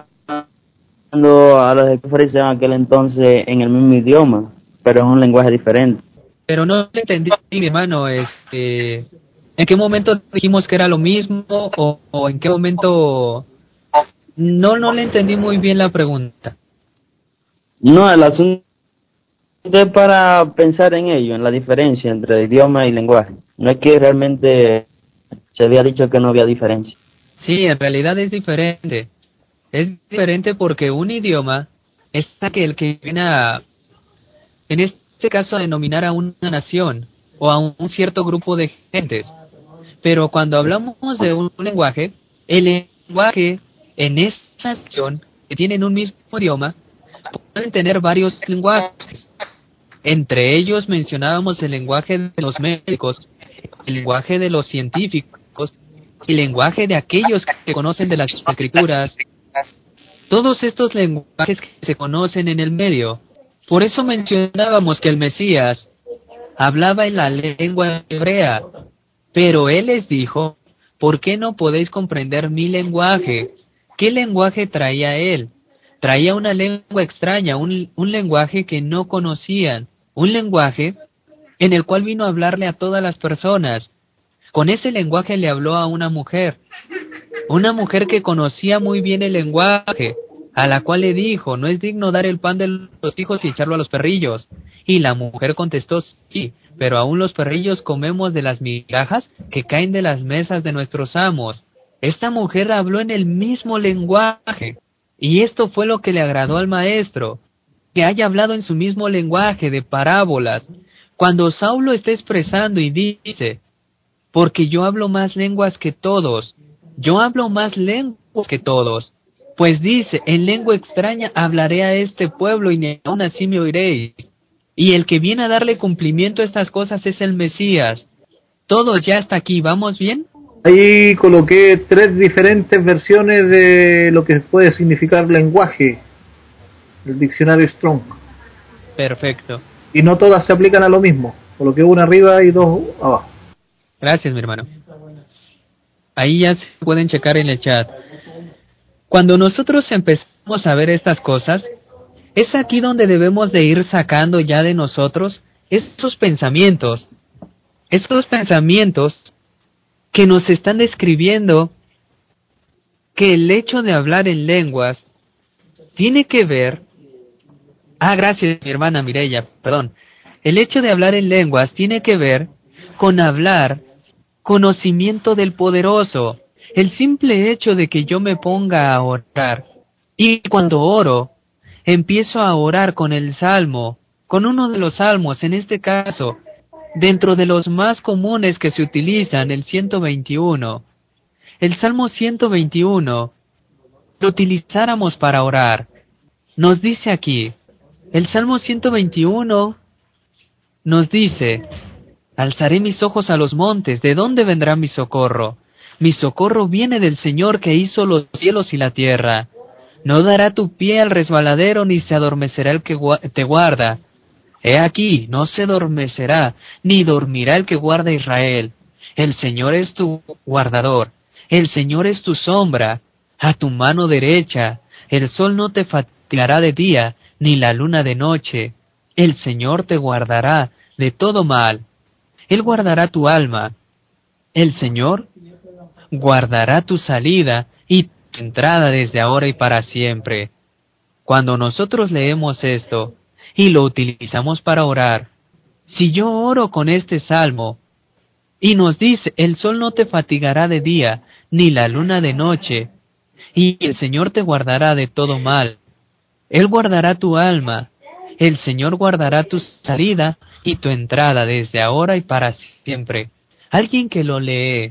hablando a los fariseos en aquel entonces en el mismo idioma, pero es un lenguaje diferente. Pero no entendí, mi hermano, ¿en qué momento dijimos que era lo mismo o en qué momento? No le entendí muy bien la pregunta. No, el asunto es para pensar en ello, en la diferencia entre idioma y lenguaje. No es que realmente se había dicho que no había diferencia. Sí, en realidad es diferente. Es diferente porque un idioma es aquel que viene a, en este caso, a denominar a una nación o a un cierto grupo de gentes. Pero cuando hablamos de un lenguaje, el lenguaje en esa nación que tienen un mismo idioma, pueden tener varios lenguajes. Entre ellos mencionábamos el lenguaje de los médicos, el lenguaje de los científicos, el lenguaje de aquellos que conocen de las escrituras. Todos estos lenguajes que se conocen en el medio. Por eso mencionábamos que el Mesías hablaba en la lengua hebrea, pero él les dijo, ¿por qué no podéis comprender mi lenguaje? ¿Qué lenguaje traía él? Traía una lengua extraña, un lenguaje que no conocían, un lenguaje en el cual vino a hablarle a todas las personas. Con ese lenguaje le habló a una mujer que conocía muy bien el lenguaje, a la cual le dijo, no es digno dar el pan de los hijos y echarlo a los perrillos. Y la mujer contestó, sí, pero aún los perrillos comemos de las migajas que caen de las mesas de nuestros amos. Esta mujer habló en el mismo lenguaje, y esto fue lo que le agradó al maestro, que haya hablado en su mismo lenguaje de parábolas. Cuando Saulo está expresando y dice, porque yo hablo más lenguas que todos, yo hablo más lenguas que todos, pues dice, en lengua extraña hablaré a este pueblo y ni aun así me oiréis. Y el que viene a darle cumplimiento a estas cosas es el Mesías. Todo ya está aquí, ¿vamos bien? Ahí coloqué 3 diferentes versiones de lo que puede significar lenguaje, el diccionario Strong. Perfecto. Y no todas se aplican a lo mismo. Coloqué una arriba y 2 abajo. Gracias, mi hermano. Ahí ya se pueden checar en el chat. Cuando nosotros empezamos a ver estas cosas, es aquí donde debemos de ir sacando ya de nosotros estos pensamientos que nos están describiendo que el hecho de hablar en lenguas tiene que ver... gracias, mi hermana Mireya, perdón. El hecho de hablar en lenguas tiene que ver con hablar conocimiento del poderoso. El simple hecho de que yo me ponga a orar, y cuando oro, empiezo a orar con el salmo, con uno de los salmos, en este caso, dentro de los más comunes que se utilizan, el 121. El Salmo 121, lo utilizáramos para orar. Nos dice aquí, el Salmo 121 nos dice, alzaré mis ojos a los montes, ¿de dónde vendrá mi socorro? Mi socorro viene del Señor que hizo los cielos y la tierra. No dará tu pie al resbaladero, ni se adormecerá el que te guarda. He aquí, no se adormecerá, ni dormirá el que guarda a Israel. El Señor es tu guardador, el Señor es tu sombra, a tu mano derecha. El sol no te fatigará de día, ni la luna de noche. El Señor te guardará de todo mal. Él guardará tu alma. El Señor guardará tu salida y tu entrada desde ahora y para siempre. Cuando nosotros leemos esto y lo utilizamos para orar, si yo oro con este salmo y nos dice, el sol no te fatigará de día, ni la luna de noche, y el Señor te guardará de todo mal. Él guardará tu alma, el Señor guardará tu salida y tu entrada desde ahora y para siempre. Alguien que lo lee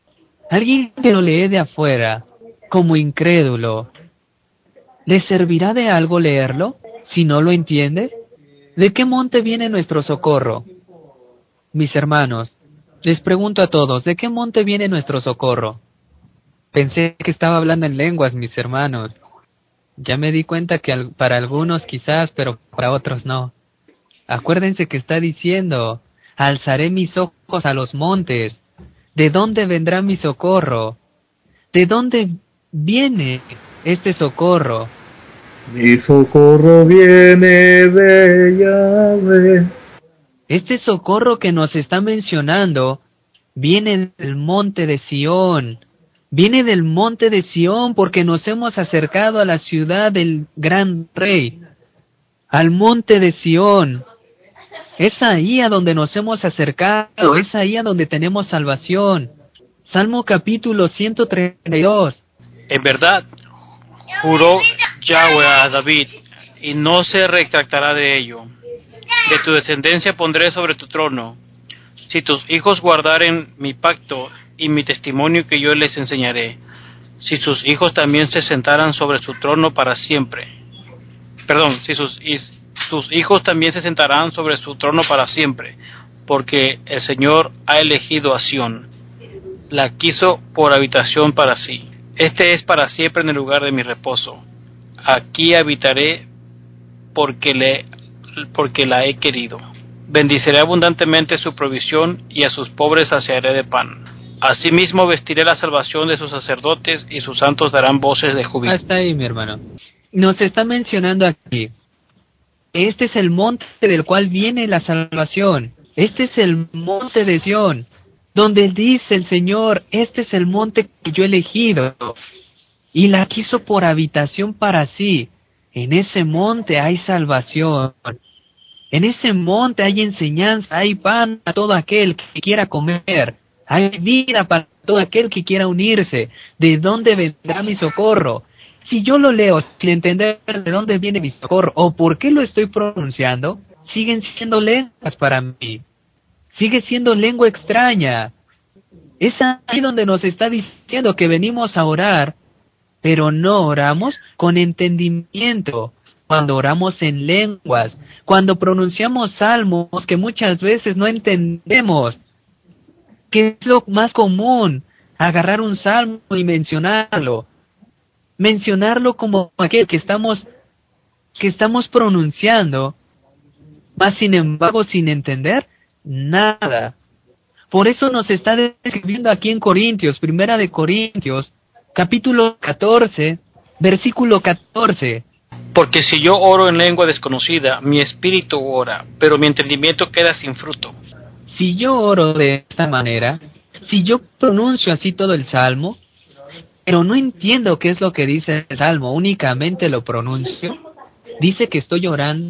de afuera, como incrédulo, ¿le servirá de algo leerlo? Si no lo entiende, ¿de qué monte viene nuestro socorro? Mis hermanos, les pregunto a todos, ¿de qué monte viene nuestro socorro? Pensé que estaba hablando en lenguas, mis hermanos. Ya me di cuenta que para algunos quizás, pero para otros no. Acuérdense que está diciendo, alzaré mis ojos a los montes. ¿De dónde vendrá mi socorro? ¿De dónde viene este socorro? Mi socorro viene de Yahweh. Este socorro que nos está mencionando viene del monte de Sión. Viene del monte de Sión porque nos hemos acercado a la ciudad del gran rey, al monte de Sión. Es ahí a donde nos hemos acercado, es ahí a donde tenemos salvación. Salmo capítulo 132. En verdad, juró Yahweh a David, y no se retractará de ello. De tu descendencia pondré sobre tu trono, si tus hijos guardaren mi pacto y mi testimonio que yo les enseñaré, si sus hijos también se sentaran sobre su trono para siempre. Perdón, si sus hijos también se sentarán sobre su trono para siempre, porque el Señor ha elegido a Sión, la quiso por habitación para sí. Este es para siempre en el lugar de mi reposo. Aquí habitaré porque la he querido. Bendiciré abundantemente su provisión y a sus pobres saciaré de pan. Asimismo vestiré la salvación de sus sacerdotes y sus santos darán voces de júbilo. Hasta ahí, mi hermano. Nos está mencionando aquí. Este es el monte del cual viene la salvación. Este es el monte de Sión, donde dice el Señor, este es el monte que yo he elegido. Y la quiso por habitación para sí. En ese monte hay salvación. En ese monte hay enseñanza, hay pan para todo aquel que quiera comer. Hay vida para todo aquel que quiera unirse. ¿De dónde vendrá mi socorro? Si yo lo leo sin entender de dónde viene mi socorro o por qué lo estoy pronunciando, siguen siendo lenguas para mí. Sigue siendo lengua extraña. Es ahí donde nos está diciendo que venimos a orar, pero no oramos con entendimiento. Cuando oramos en lenguas, cuando pronunciamos salmos que muchas veces no entendemos, que es lo más común, agarrar un salmo y mencionarlo como aquel que estamos pronunciando, mas sin embargo sin entender nada. Por eso nos está describiendo aquí en Corintios, Primera de Corintios, capítulo 14, versículo 14. Porque si yo oro en lengua desconocida, mi espíritu ora, pero mi entendimiento queda sin fruto. Si yo oro de esta manera, si yo pronuncio así todo el salmo, pero no entiendo qué es lo que dice el salmo, únicamente lo pronuncio, dice que estoy orando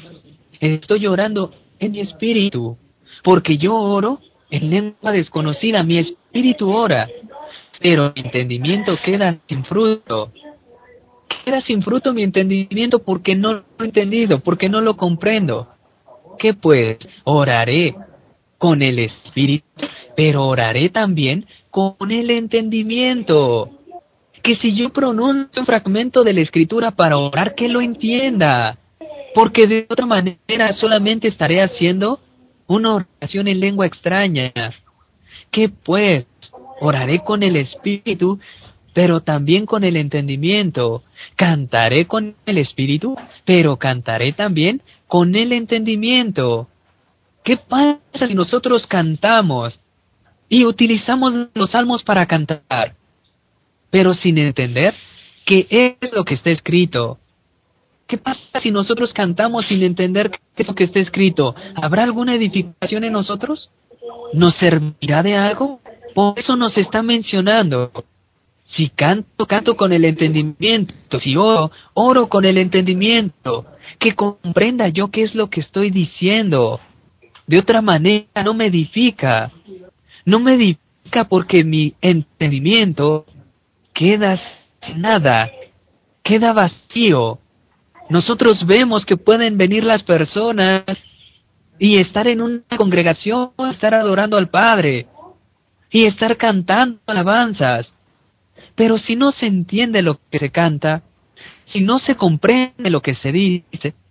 en mi espíritu, porque yo oro en lengua desconocida, mi espíritu ora, pero mi entendimiento queda sin fruto. Queda sin fruto mi entendimiento porque no lo he entendido, porque no lo comprendo. ¿Qué pues? Oraré con el espíritu, pero oraré también con el entendimiento. Que si yo pronuncio un fragmento de la escritura para orar, que lo entienda. Porque de otra manera solamente estaré haciendo una oración en lengua extraña. ¿Qué pues? Oraré con el espíritu, pero también con el entendimiento. Cantaré con el espíritu, pero cantaré también con el entendimiento. ¿Qué pasa si nosotros cantamos y utilizamos los salmos para cantar, pero sin entender qué es lo que está escrito? ¿Qué pasa si nosotros cantamos sin entender qué es lo que está escrito? ¿Habrá alguna edificación en nosotros? ¿Nos servirá de algo? Por eso nos está mencionando. Si canto con el entendimiento. Si oro con el entendimiento. Que comprenda yo qué es lo que estoy diciendo. De otra manera no me edifica. No me edifica porque mi entendimiento queda sin nada. Queda vacío. Nosotros vemos que pueden venir las personas y estar en una congregación, estar adorando al Padre y estar cantando alabanzas. Pero si no se entiende lo que se canta, si no se comprende lo que se dice,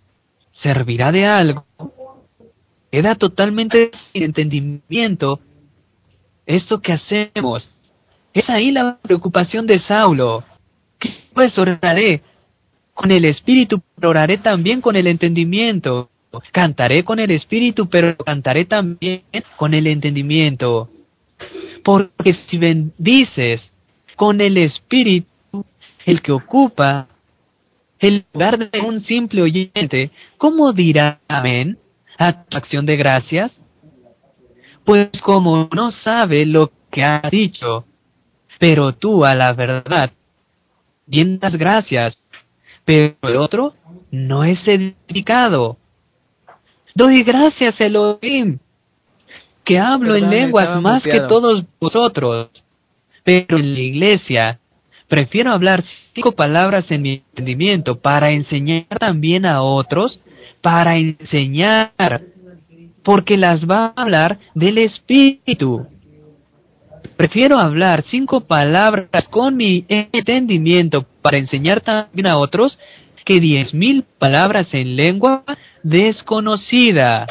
¿servirá de algo? Queda totalmente sin entendimiento esto que hacemos. Es ahí la preocupación de Saulo. ¿Qué pues oraré? Con el espíritu, pero oraré también con el entendimiento. Cantaré con el espíritu, pero cantaré también con el entendimiento. Porque si bendices con el espíritu, el que ocupa el lugar de un simple oyente, ¿cómo dirá amén a tu acción de gracias? Pues como no sabe lo que has dicho, pero tú a la verdad bien das gracias, pero el otro no es edificado. Doy gracias, Elohim, que hablo en lenguas más que todos vosotros, pero en la iglesia prefiero hablar 5 palabras en mi entendimiento para enseñar también a otros, para enseñar, porque las va a hablar del Espíritu. Prefiero hablar 5 palabras con mi entendimiento para enseñar también a otros que 10,000 palabras en lengua desconocida.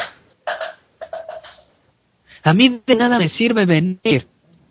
A mí de nada me sirve venir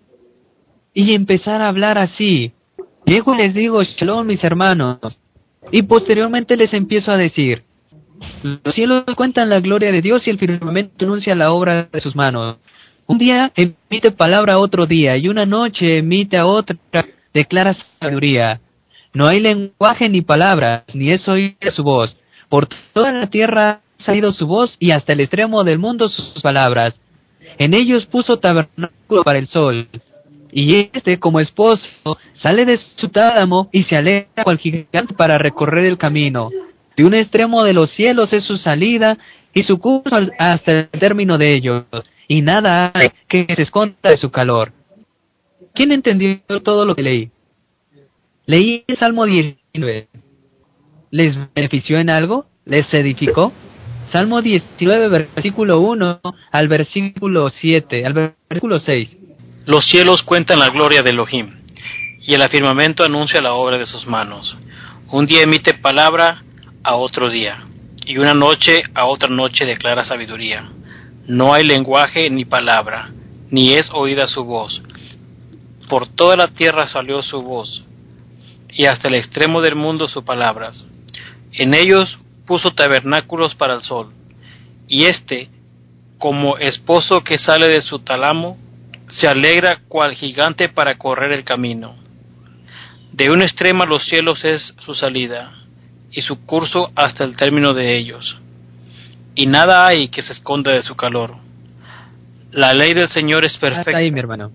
y empezar a hablar así. Llego y les digo, shalom mis hermanos, y posteriormente les empiezo a decir, los cielos cuentan la gloria de Dios y el firmamento anuncia la obra de sus manos. Un día emite palabra a otro día, y una noche emite a otra, declara sabiduría. No hay lenguaje ni palabras, ni es oír su voz. Por toda la tierra ha salido su voz, y hasta el extremo del mundo sus palabras. En ellos puso tabernáculo para el sol. Y este, como esposo, sale de su tálamo y se aleja cual gigante para recorrer el camino. De un extremo de los cielos es su salida y su curso hasta el término de ellos, y nada hay que se esconda de su calor. ¿Quién entendió todo lo que leí? Leí el Salmo 19. ¿Les benefició en algo? ¿Les edificó? Salmo 19, versículo 1 al versículo 7, al versículo 6. Los cielos cuentan la gloria de Elohim, y el firmamento anuncia la obra de sus manos. Un día emite palabra a otro día, y una noche a otra noche declara sabiduría. No hay lenguaje ni palabra, ni es oída su voz. Por toda la tierra salió su voz, y hasta el extremo del mundo sus palabras. En ellos puso tabernáculos para el sol, y éste, como esposo que sale de su tálamo, se alegra cual gigante para correr el camino. De un extremo a los cielos es su salida, y su curso hasta el término de ellos. Y nada hay que se esconda de su calor. La ley del Señor es perfecta. Hasta ahí, mi hermano.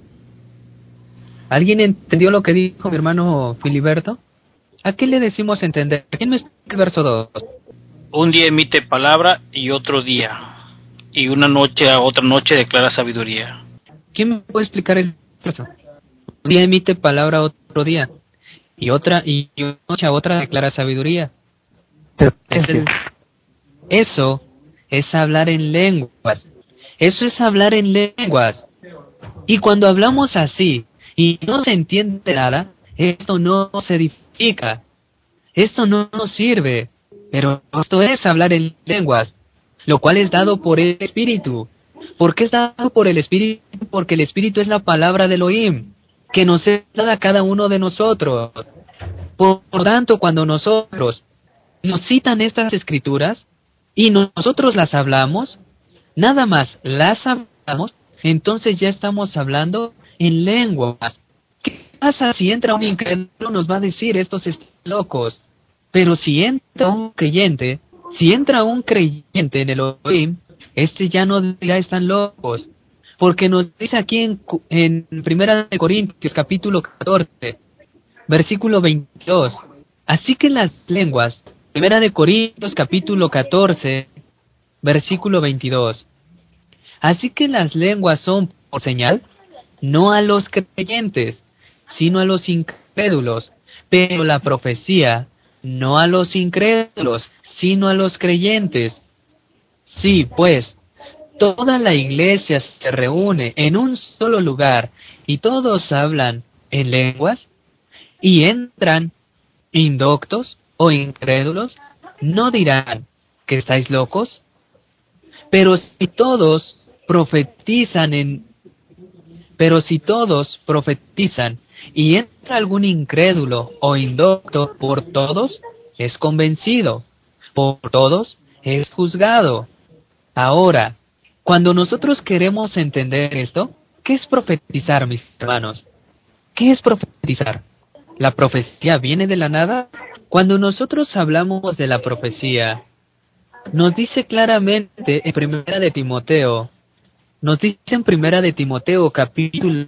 ¿Alguien entendió lo que dijo mi hermano Filiberto? ¿A qué le decimos entender? ¿Quién me explica el verso 2? Un día emite palabra y otro día, y una noche a otra noche declara sabiduría. ¿Quién me puede explicar el verso? Un día emite palabra otro día, y una noche a otra declara sabiduría. Eso es hablar en lenguas. Eso es hablar en lenguas. Y cuando hablamos así y no se entiende nada, esto no se edifica. Esto no nos sirve. Pero esto es hablar en lenguas, lo cual es dado por el Espíritu. ¿Por qué es dado por el Espíritu? Porque el Espíritu es la palabra de Elohim, que nos es dada a cada uno de nosotros. Por tanto, cuando nosotros nos citan estas escrituras y nosotros las hablamos, nada más las hablamos, entonces ya estamos hablando en lenguas. ¿Qué pasa si entra un incrédulo? Nos va a decir, estos están locos. Pero si entra un creyente en el Elohim, este ya no dirá están locos, porque nos dice aquí en 1 Corintios capítulo 14, versículo 22. Así que las lenguas, 1 Corintios capítulo 14, versículo 22. Así que las lenguas son por señal, no a los creyentes, sino a los incrédulos, pero la profecía no a los incrédulos, sino a los creyentes. Sí, pues, toda la iglesia se reúne en un solo lugar y todos hablan en lenguas y entran indoctos o incrédulos, no dirán, ¿Que estáis locos? Pero si todos profetizan y entra algún incrédulo o indocto, por todos es convencido, por todos es juzgado. Ahora, cuando nosotros queremos entender esto, ¿qué es profetizar, mis hermanos? ¿Qué es profetizar? ¿La profecía viene de la nada? Cuando nosotros hablamos de la profecía, nos dice claramente en Primera de Timoteo, capítulo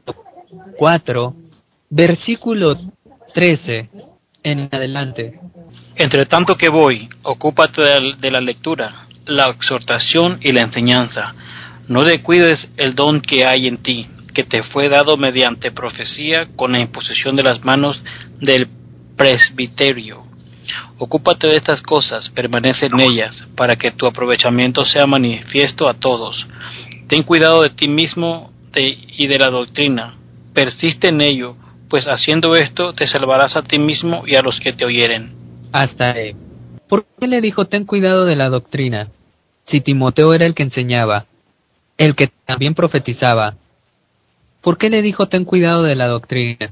4, versículo 13 en adelante. Entre tanto que voy, ocúpate de la lectura, la exhortación y la enseñanza. No descuides el don que hay en ti, que te fue dado mediante profecía con la imposición de las manos del presbiterio. Ocúpate de estas cosas, permanece en ellas, para que tu aprovechamiento sea manifiesto a todos. Ten cuidado de ti mismo y de la doctrina. Persiste en ello, pues haciendo esto te salvarás a ti mismo y a los que te oyeren. Hasta ahí. ¿Por qué le dijo ten cuidado de la doctrina? Si Timoteo era el que enseñaba, el que también profetizaba, ¿por qué le dijo ten cuidado de la doctrina?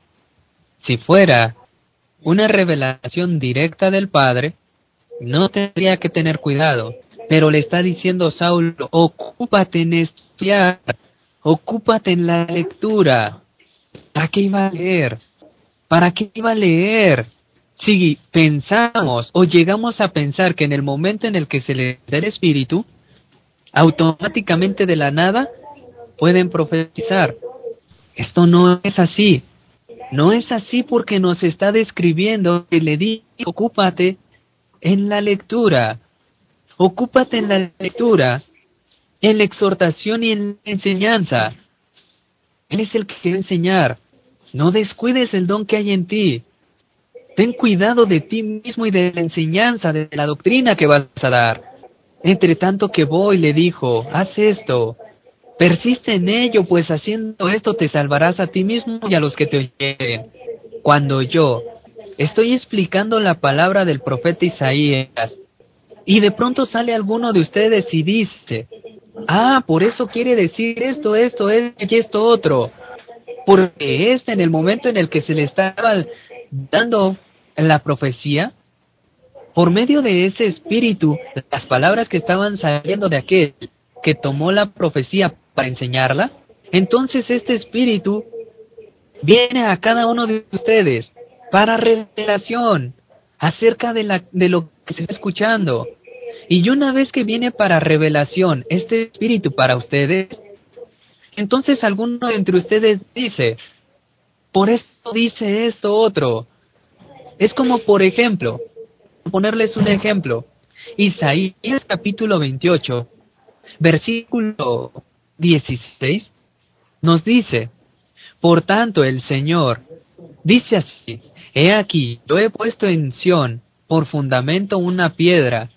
Si fuera una revelación directa del Padre, no tendría que tener cuidado, pero le está diciendo Saulo, ocúpate en estudiar, ocúpate en la lectura. ¿Para qué iba a leer? ¿Para qué iba a leer? Si pensamos o llegamos a pensar que en el momento en el que se le da el Espíritu, automáticamente de la nada pueden profetizar. Esto no es así. No es así porque nos está describiendo que le dice, ocúpate en la lectura. Ocúpate en la lectura, en la exhortación y en la enseñanza. Él es el que quiere enseñar. No descuides el don que hay en ti. Ten cuidado de ti mismo y de la enseñanza, de la doctrina que vas a dar. Entre tanto que voy, le dijo, haz esto. Persiste en ello, pues haciendo esto te salvarás a ti mismo y a los que te oyeren. Cuando yo estoy explicando la palabra del profeta Isaías, y de pronto sale alguno de ustedes y dice, por eso quiere decir esto y esto otro. Porque en el momento en el que se le estaba dando la profecía, por medio de ese espíritu, las palabras que estaban saliendo de aquel que tomó la profecía para enseñarla, entonces este espíritu viene a cada uno de ustedes para revelación acerca de lo que se está escuchando. Y una vez que viene para revelación este espíritu para ustedes, entonces alguno entre ustedes dice, por esto dice esto otro. Es como, por ejemplo, ponerles un ejemplo, Isaías capítulo 28, versículo 16, nos dice, por tanto el Señor dice así, he aquí, yo he puesto en Sión por fundamento una piedra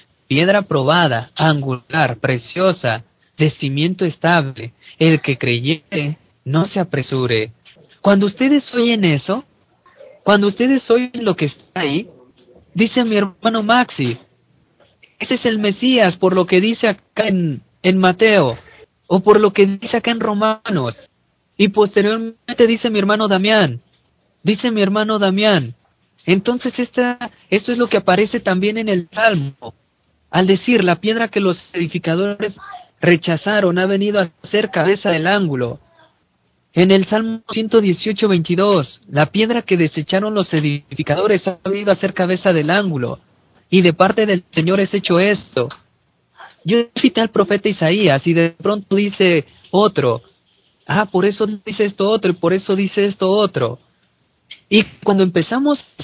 probada, angular, preciosa, de cimiento estable, el que creyere no se apresure. Cuando ustedes oyen eso, cuando ustedes oyen lo que está ahí, dice mi hermano Maxi, ese es el Mesías por lo que dice acá en Mateo, o por lo que dice acá en Romanos, y posteriormente dice mi hermano Damián, entonces esto es lo que aparece también en el Salmo, al decir la piedra que los edificadores rechazaron ha venido a ser cabeza del ángulo. En el Salmo 118, 22, la piedra que desecharon los edificadores ha venido a ser cabeza del ángulo, y de parte del Señor es hecho esto. Yo cité al profeta Isaías, y de pronto dice otro, por eso dice esto otro, y por eso dice esto otro. Y cuando empezamos a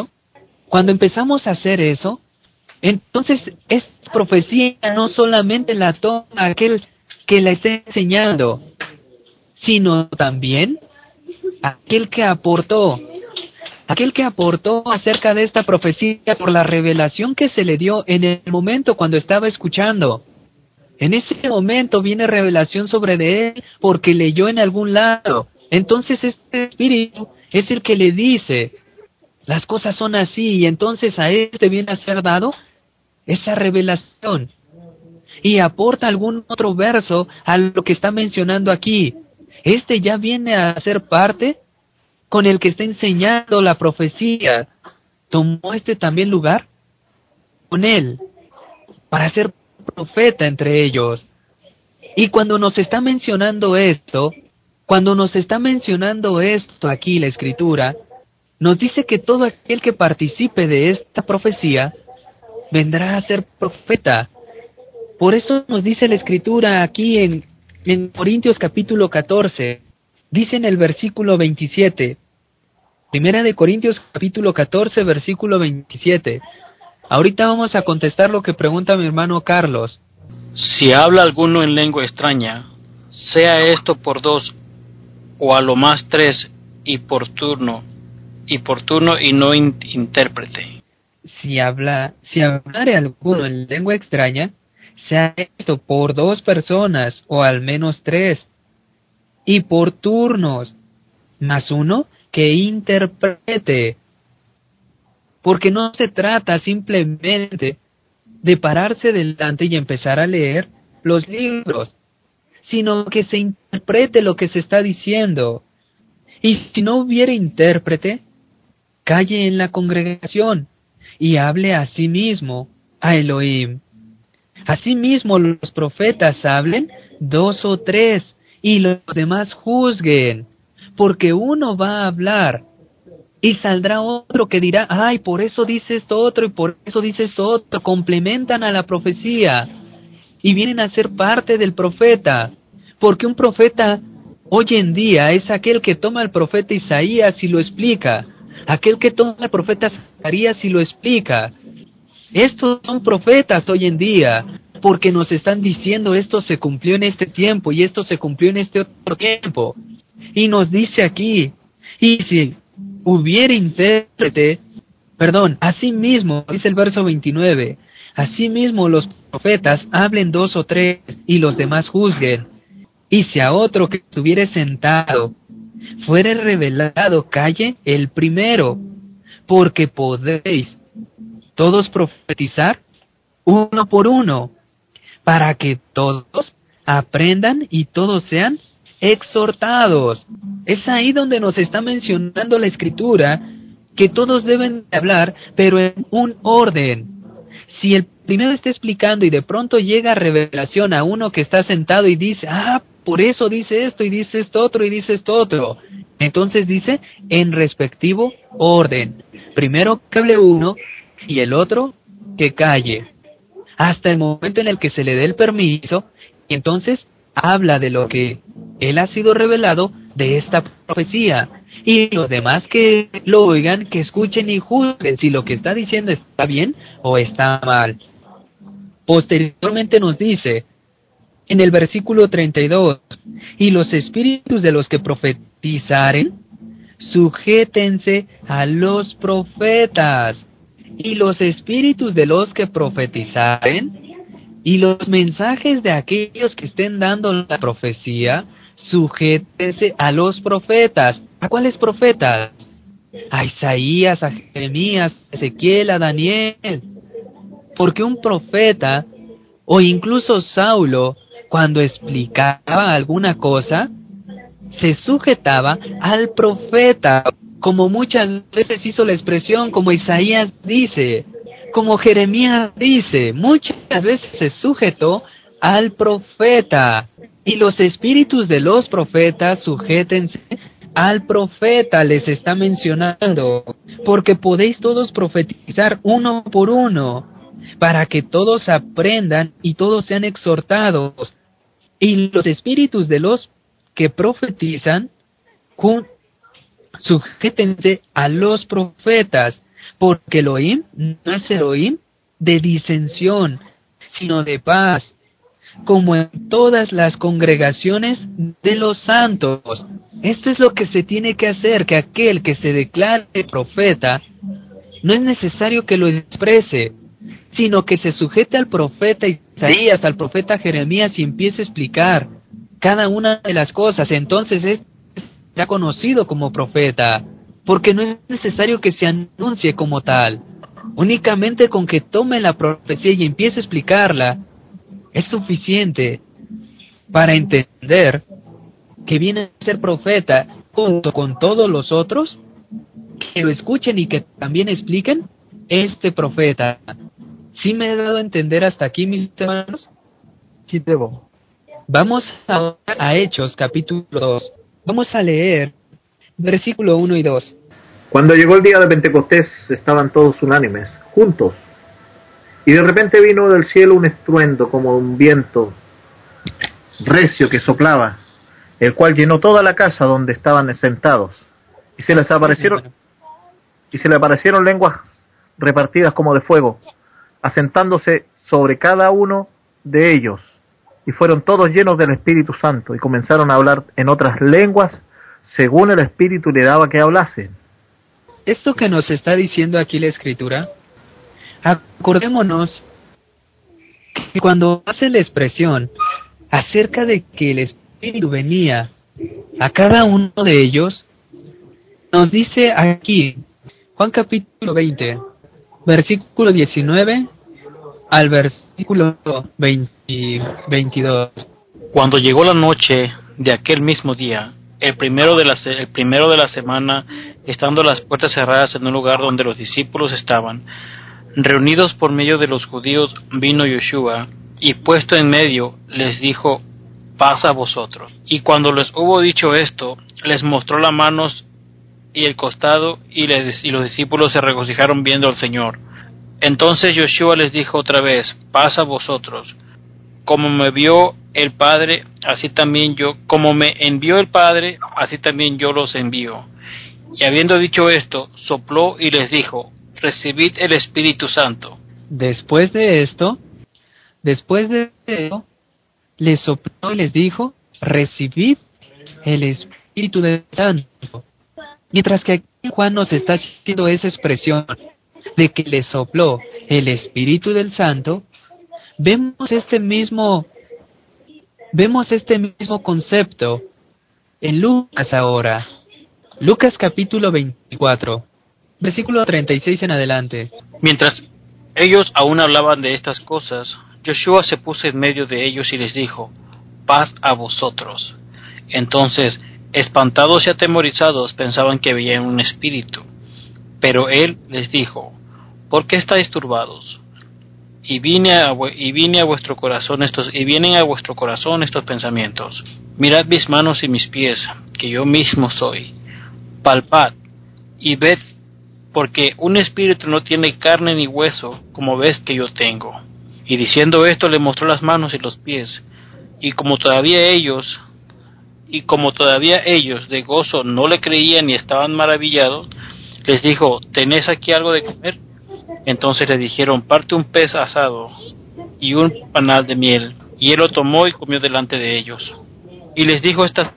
hacer eso, entonces esta profecía no solamente la toma aquel que la está enseñando, sino también aquel que aportó acerca de esta profecía por la revelación que se le dio en el momento cuando estaba escuchando. En ese momento viene revelación sobre de él porque leyó en algún lado. Entonces este espíritu es el que le dice, las cosas son así, y entonces a este viene a ser dado esa revelación y aporta algún otro verso a lo que está mencionando aquí. Este ya viene a ser parte con el que está enseñando la profecía. ¿Tomó este también lugar? Con él, para ser profeta entre ellos. Y cuando nos está mencionando esto aquí la Escritura, nos dice que todo aquel que participe de esta profecía vendrá a ser profeta. Por eso nos dice la Escritura aquí en Corintios capítulo 14, dice en el versículo 27, Primera de Corintios capítulo 14, versículo 27. Ahorita vamos a contestar lo que pregunta mi hermano Carlos. Si habla alguno en lengua extraña, sea esto por dos o a lo más tres y por turno y no intérprete. Si hablare alguno en lengua extraña, sea esto por dos personas o al menos tres, y por turnos, más uno que interprete. Porque no se trata simplemente de pararse delante y empezar a leer los libros, sino que se interprete lo que se está diciendo. Y si no hubiera intérprete, calle en la congregación y hable a sí mismo, a Elohim. Asimismo los profetas hablen dos o tres, y los demás juzguen, porque uno va a hablar, y saldrá otro que dirá, ay, por eso dice esto otro, y por eso dice esto otro, complementan a la profecía, y vienen a ser parte del profeta, porque un profeta hoy en día es aquel que toma al profeta Isaías y lo explica, aquel que toma al profeta Zacarías y lo explica. Estos son profetas hoy en día, porque nos están diciendo esto se cumplió en este tiempo y esto se cumplió en este otro tiempo. Y nos dice aquí, y si hubiera intérprete, asimismo, dice el verso 29, asimismo los profetas hablen dos o tres y los demás juzguen. Y si a otro que estuviere sentado fuere revelado, calle el primero, porque podéis todos profetizar uno por uno, para que todos aprendan y todos sean exhortados. Es ahí donde nos está mencionando la Escritura que todos deben hablar, pero en un orden. Si el primero está explicando y de pronto llega revelación a uno que está sentado y dice, por eso dice esto y dice esto otro y dice esto otro, entonces dice en respectivo orden. Primero que hable uno y el otro que calle, hasta el momento en el que se le dé el permiso, y entonces habla de lo que él ha sido revelado de esta profecía, y los demás que lo oigan, que escuchen y juzguen si lo que está diciendo está bien o está mal. Posteriormente nos dice, en el versículo 32, y los espíritus de los que profetizaren, sujétense a los profetas, y los espíritus de los que profetizaren, y los mensajes de aquellos que estén dando la profecía, sujétense a los profetas. ¿A cuáles profetas? A Isaías, a Jeremías, a Ezequiel, a Daniel. Porque un profeta, o incluso Saulo, cuando explicaba alguna cosa, se sujetaba al profeta, como muchas veces hizo la expresión, como Isaías dice, como Jeremías dice, muchas veces se sujetó al profeta. Y los espíritus de los profetas sujétense al profeta, les está mencionando, porque podéis todos profetizar uno por uno, para que todos aprendan y todos sean exhortados. Y los espíritus de los que profetizan, sujétense a los profetas, porque Elohim no es Elohim de disensión, sino de paz, como en todas las congregaciones de los santos. Esto es lo que se tiene que hacer, que aquel que se declare profeta, no es necesario que lo exprese, sino que se sujete al profeta Isaías, al profeta Jeremías y empiece a explicar cada una de las cosas. Entonces es ya conocido como profeta, porque no es necesario que se anuncie como tal. Únicamente con que tome la profecía y empiece a explicarla, es suficiente para entender que viene a ser profeta junto con todos los otros, que lo escuchen y que también expliquen este profeta. ¿Sí me he dado a entender hasta aquí, mis hermanos? Sí, debo. Vamos a Hechos, capítulo 2. Vamos a leer versículo 1 y 2. Cuando llegó el día de Pentecostés, estaban todos unánimes, juntos. Y de repente vino del cielo un estruendo como un viento recio que soplaba, el cual llenó toda la casa donde estaban sentados. Y se les aparecieron lenguas repartidas como de fuego, asentándose sobre cada uno de ellos. Y fueron todos llenos del Espíritu Santo y comenzaron a hablar en otras lenguas según el Espíritu le daba que hablasen. Esto que nos está diciendo aquí la Escritura, acordémonos que cuando hace la expresión acerca de que el Espíritu venía a cada uno de ellos, nos dice aquí, Juan capítulo 20, versículo 19 al versículo 22. Cuando llegó la noche de aquel mismo día, el primero de la semana, estando las puertas cerradas en un lugar donde los discípulos estaban reunidos por medio de los judíos, vino Yeshua, y puesto en medio, les dijo: paz a vosotros. Y cuando les hubo dicho esto, les mostró las manos y el costado, y los discípulos se regocijaron viendo al Señor. Entonces Yeshua les dijo otra vez: paz a vosotros. Como me envió el Padre, así también yo los envío. Y habiendo dicho esto, sopló y les dijo: recibid el Espíritu Santo. Después de esto, les sopló y les dijo: recibid el Espíritu del Santo. Mientras que aquí Juan nos está haciendo esa expresión de que les sopló el Espíritu del Santo, vemos este mismo concepto en Lucas ahora. Lucas capítulo 24, versículo 36 en adelante. Mientras ellos aún hablaban de estas cosas, Joshua se puso en medio de ellos y les dijo: paz a vosotros. Entonces, espantados y atemorizados, pensaban que veían un espíritu. Pero él les dijo: ¿por qué estáis turbados? Y vienen a vuestro corazón estos pensamientos. Mirad mis manos y mis pies, que yo mismo soy. Palpad y ved, porque un espíritu no tiene carne ni hueso, como ves que yo tengo. Y diciendo esto, le mostró las manos y los pies. Y como todavía ellos de gozo no le creían y estaban maravillados, les dijo: ¿tenéis aquí algo de comer? Entonces le dijeron: parte un pez asado y un panal de miel. Y él lo tomó y comió delante de ellos. Y les dijo: estas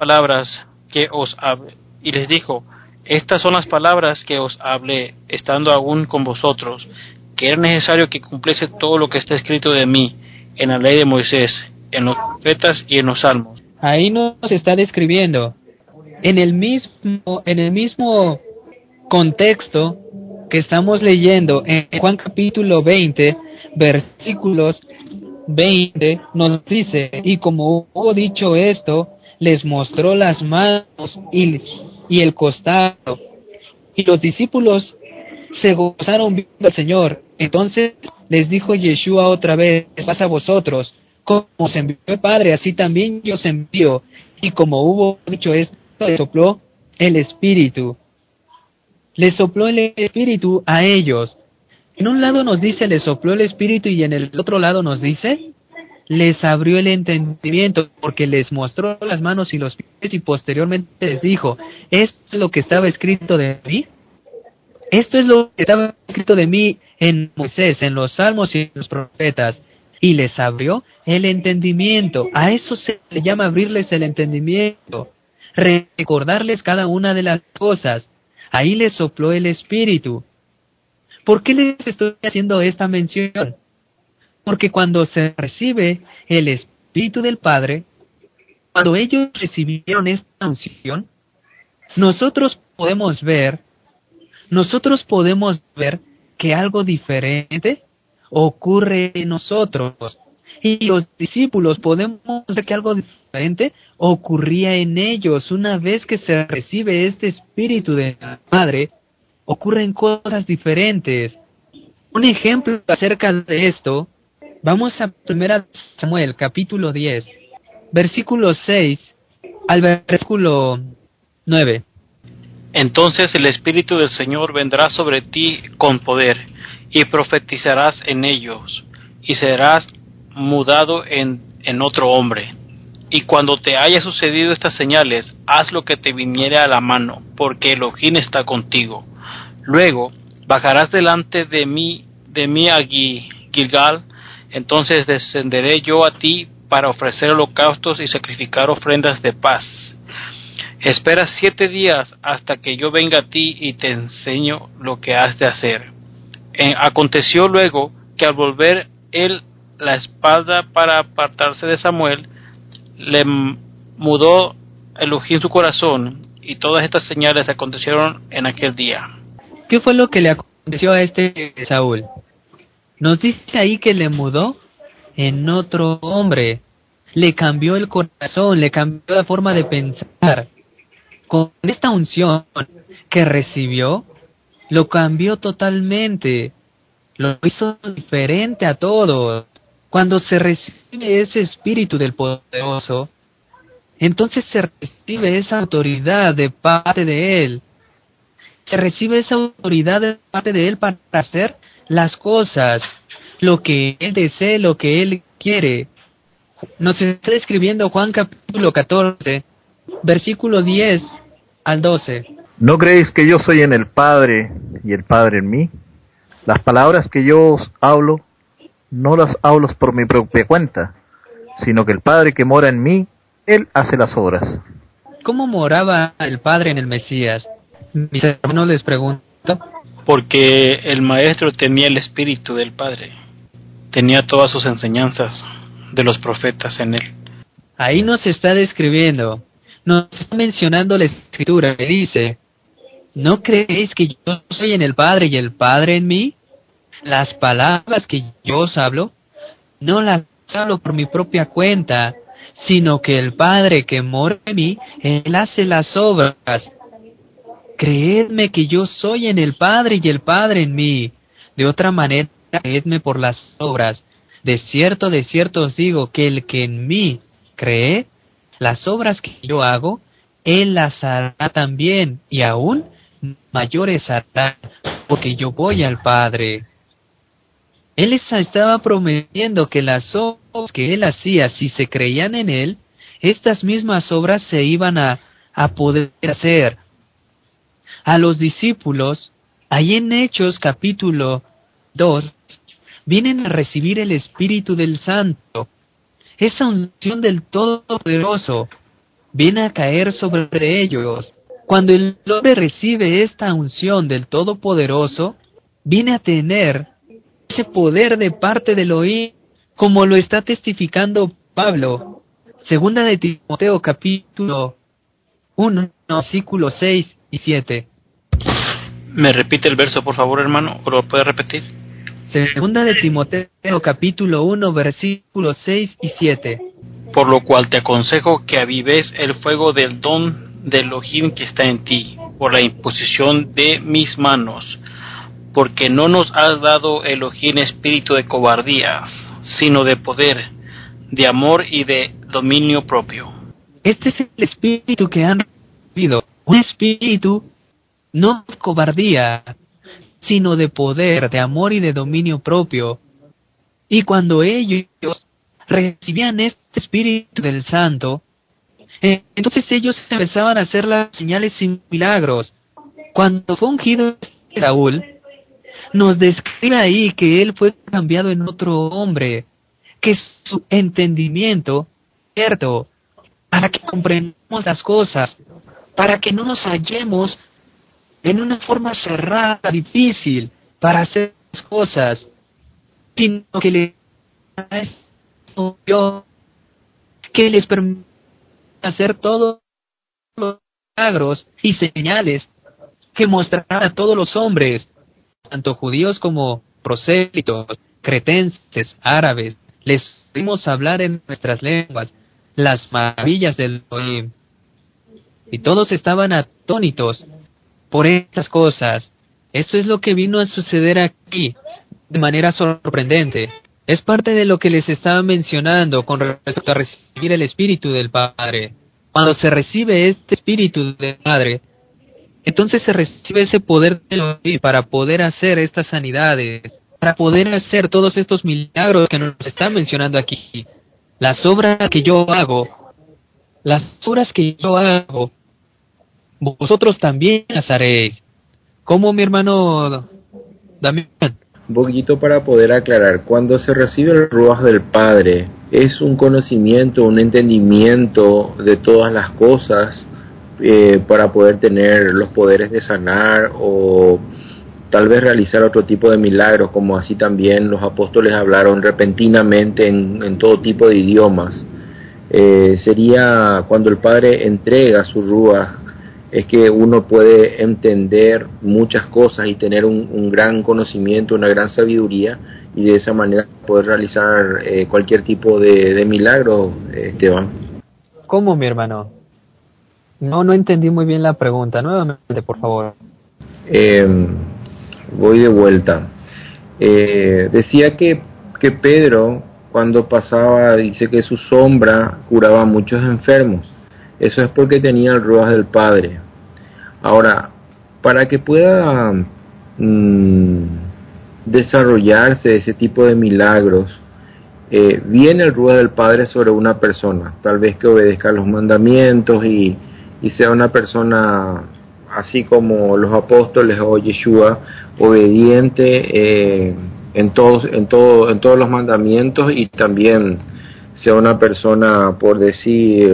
son las palabras que os hablé, estando aún con vosotros, que era necesario que cumpliese todo lo que está escrito de mí en la ley de Moisés, en los profetas y en los salmos. Ahí nos está describiendo, en el mismo contexto que estamos leyendo en Juan capítulo 20, versículos 20, nos dice: y como hubo dicho esto, les mostró las manos y el costado, y los discípulos se gozaron viendo al Señor. Entonces les dijo Yeshua otra vez: paz a vosotros. Como os envió el Padre, así también yo os envío. Y como hubo dicho esto, le sopló el Espíritu. Les sopló el Espíritu a ellos. En un lado nos dice: les sopló el Espíritu, y en el otro lado nos dice: les abrió el entendimiento, porque les mostró las manos y los pies, y posteriormente les dijo: esto es lo que estaba escrito de mí. Esto es lo que estaba escrito de mí en Moisés, en los salmos y en los profetas. Y les abrió el entendimiento. A eso se le llama abrirles el entendimiento, recordarles cada una de las cosas. Ahí les sopló el Espíritu. ¿Por qué les estoy haciendo esta mención? Porque cuando se recibe el Espíritu del Padre, cuando ellos recibieron esta unción, nosotros podemos ver que algo diferente ocurre en nosotros. Y los discípulos podemos ver que algo diferente ocurría en ellos. Una vez que se recibe este espíritu de la Madre, ocurren cosas diferentes. Un ejemplo acerca de esto, vamos a 1 Samuel, capítulo 10, versículo 6 al versículo 9. Entonces el Espíritu del Señor vendrá sobre ti con poder, y profetizarás en ellos, y serás mudado en otro hombre. Y cuando te haya sucedido estas señales, haz lo que te viniere a la mano, porque Elohim está contigo. Luego bajarás delante de mí a Gilgal, entonces descenderé yo a ti para ofrecer holocaustos y sacrificar ofrendas de paz. Espera 7 días hasta que yo venga a ti y te enseño lo que has de hacer. Aconteció luego que al volver él la espalda para apartarse de Samuel, le mudó Elohim su corazón, y todas estas señales acontecieron en aquel día. ¿Qué fue lo que le aconteció a este Saúl? Nos dice ahí que le mudó en otro hombre. Le cambió el corazón, le cambió la forma de pensar. Con esta unción que recibió, lo cambió totalmente. Lo hizo diferente a todos. Cuando se recibe ese espíritu del poderoso, entonces se recibe esa autoridad de parte de Él. Se recibe esa autoridad de parte de Él para hacer las cosas, lo que Él desea, lo que Él quiere. Nos está describiendo Juan capítulo 14, versículo 10 al 12. ¿No creéis que yo soy en el Padre y el Padre en mí? Las palabras que yo os hablo, no las hablo por mi propia cuenta, sino que el Padre que mora en mí, Él hace las obras. ¿Cómo moraba el Padre en el Mesías? Mis hermanos les pregunto. Porque el Maestro tenía el Espíritu del Padre, tenía todas sus enseñanzas de los profetas en él. Ahí nos está describiendo, nos está mencionando la Escritura que dice: ¿no creéis que yo soy en el Padre y el Padre en mí? Las palabras que yo os hablo, no las hablo por mi propia cuenta, sino que el Padre que mora en mí, Él hace las obras. Creedme que yo soy en el Padre y el Padre en mí. De otra manera, creedme por las obras. De cierto os digo que el que en mí cree, las obras que yo hago, Él las hará también, y aún mayores hará, porque yo voy al Padre. Él les estaba prometiendo que las obras que Él hacía, si se creían en Él, estas mismas obras se iban a poder hacer. A los discípulos, ahí en Hechos capítulo 2, vienen a recibir el Espíritu del Santo. Esa unción del Todopoderoso viene a caer sobre ellos. Cuando el hombre recibe esta unción del Todopoderoso, viene a tener ese poder de parte del Elohim, como lo está testificando Pablo. Segunda de Timoteo capítulo 1, versículos 6 y 7. ¿Me repite el verso, por favor, hermano? ¿O lo puede repetir? Segunda de Timoteo capítulo 1, versículos 6 y 7. Por lo cual te aconsejo que avives el fuego del don de Elohim que está en ti, por la imposición de mis manos, porque no nos has dado Elohim espíritu de cobardía, sino de poder, de amor y de dominio propio. Este es el espíritu que han recibido, un espíritu no de cobardía, sino de poder, de amor y de dominio propio. Y cuando ellos recibían este espíritu del Santo, entonces ellos empezaban a hacer las señales y milagros. Cuando fue ungido Saúl, nos describe ahí que él fue cambiado en otro hombre, que su entendimiento, cierto, para que comprendamos las cosas, para que no nos hallemos en una forma cerrada, difícil, para hacer las cosas, sino que les permite hacer todos los milagros y señales que mostrarán a todos los hombres. tanto judíos como prosélitos, cretenses, árabes, les oímos hablar en nuestras lenguas las maravillas del Elohim. Y todos estaban atónitos por estas cosas. Eso es lo que vino a suceder aquí, de manera sorprendente. Es parte de lo que les estaba mencionando con respecto a recibir el Espíritu del Padre. Cuando se recibe este Espíritu del Padre, entonces se recibe ese poder del Elohim para poder hacer estas sanidades, para poder hacer todos estos milagros que nos están mencionando aquí. Las obras que yo hago, vosotros también las haréis. ¿Cómo, mi hermano Damián? Un poquito para poder aclarar, cuando se recibe el Ruaj del Padre, es un conocimiento, un entendimiento de todas las cosas para poder tener los poderes de sanar o tal vez realizar otro tipo de milagros, como así también los apóstoles hablaron repentinamente en todo tipo de idiomas. Sería cuando el Padre entrega su Ruaj, es que uno puede entender muchas cosas y tener un gran conocimiento, una gran sabiduría, y de esa manera poder realizar cualquier tipo de milagro, Esteban. ¿Cómo, mi hermano? No entendí muy bien la pregunta. Nuevamente, por favor. Voy de vuelta. Decía que Pedro, cuando pasaba, dice que su sombra curaba a muchos enfermos. Eso es porque tenía el Ruaj del Padre. Ahora, para que pueda desarrollarse ese tipo de milagros, viene el Ruaj del Padre sobre una persona, tal vez que obedezca los mandamientos y sea una persona así como los apóstoles o Yeshua, obediente en todos los mandamientos, y también sea una persona, por decir,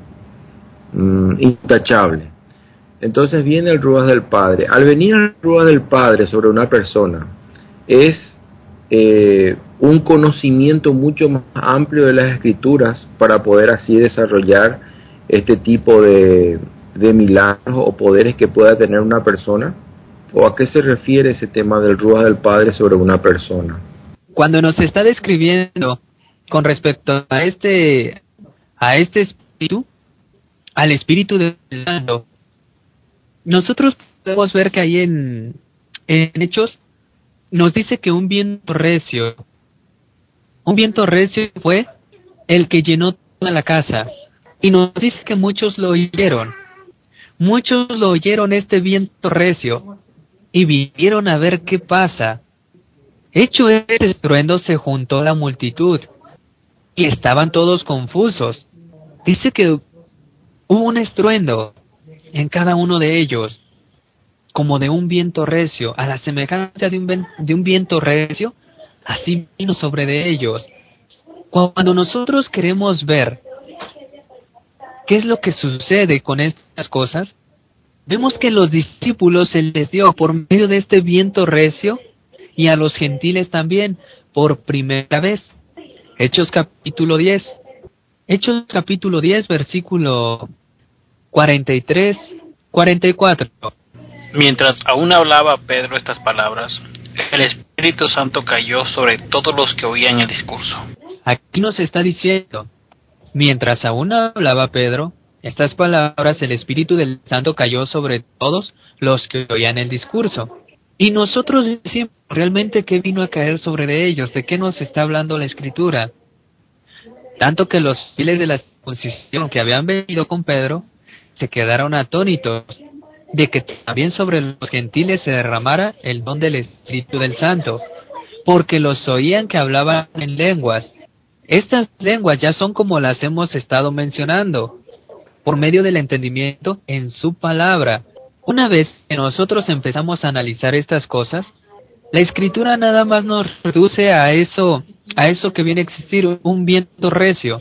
intachable. Entonces viene el Ruaj del Padre. Al venir el Ruaj del Padre sobre una persona, es un conocimiento mucho más amplio de las Escrituras para poder así desarrollar este tipo de milagros o poderes que pueda tener una persona. ¿O a qué se refiere ese tema del Ruaj del Padre sobre una persona? Cuando nos está describiendo con respecto a este espíritu, al espíritu del Santo, nosotros podemos ver que ahí en Hechos nos dice que un viento recio fue el que llenó toda la casa, y nos dice que muchos lo oyeron este viento recio, y vinieron a ver qué pasa. Hecho este estruendo, se juntó la multitud, y estaban todos confusos. Dice que hubo un estruendo en cada uno de ellos, como de un viento recio, a la semejanza de un viento recio, así vino sobre de ellos. Cuando nosotros queremos ver qué es lo que sucede con estas cosas, vemos que los discípulos se les dio por medio de este viento recio, y a los gentiles también, por primera vez. Hechos capítulo 10, versículo 43-44. Mientras aún hablaba Pedro estas palabras, el Espíritu Santo cayó sobre todos los que oían el discurso. Aquí nos está diciendo, mientras aún hablaba Pedro estas palabras, el Espíritu del Santo cayó sobre todos los que oían el discurso. Y nosotros decimos, ¿realmente qué vino a caer sobre de ellos? ¿De qué nos está hablando la Escritura? Tanto que los fieles de la circuncisión que habían venido con Pedro se quedaron atónitos de que también sobre los gentiles se derramara el don del Espíritu del Santo, porque los oían que hablaban en lenguas. Estas lenguas ya son como las hemos estado mencionando, por medio del entendimiento en su palabra. Una vez que nosotros empezamos a analizar estas cosas, la Escritura nada más nos reduce a eso que viene a existir, un viento recio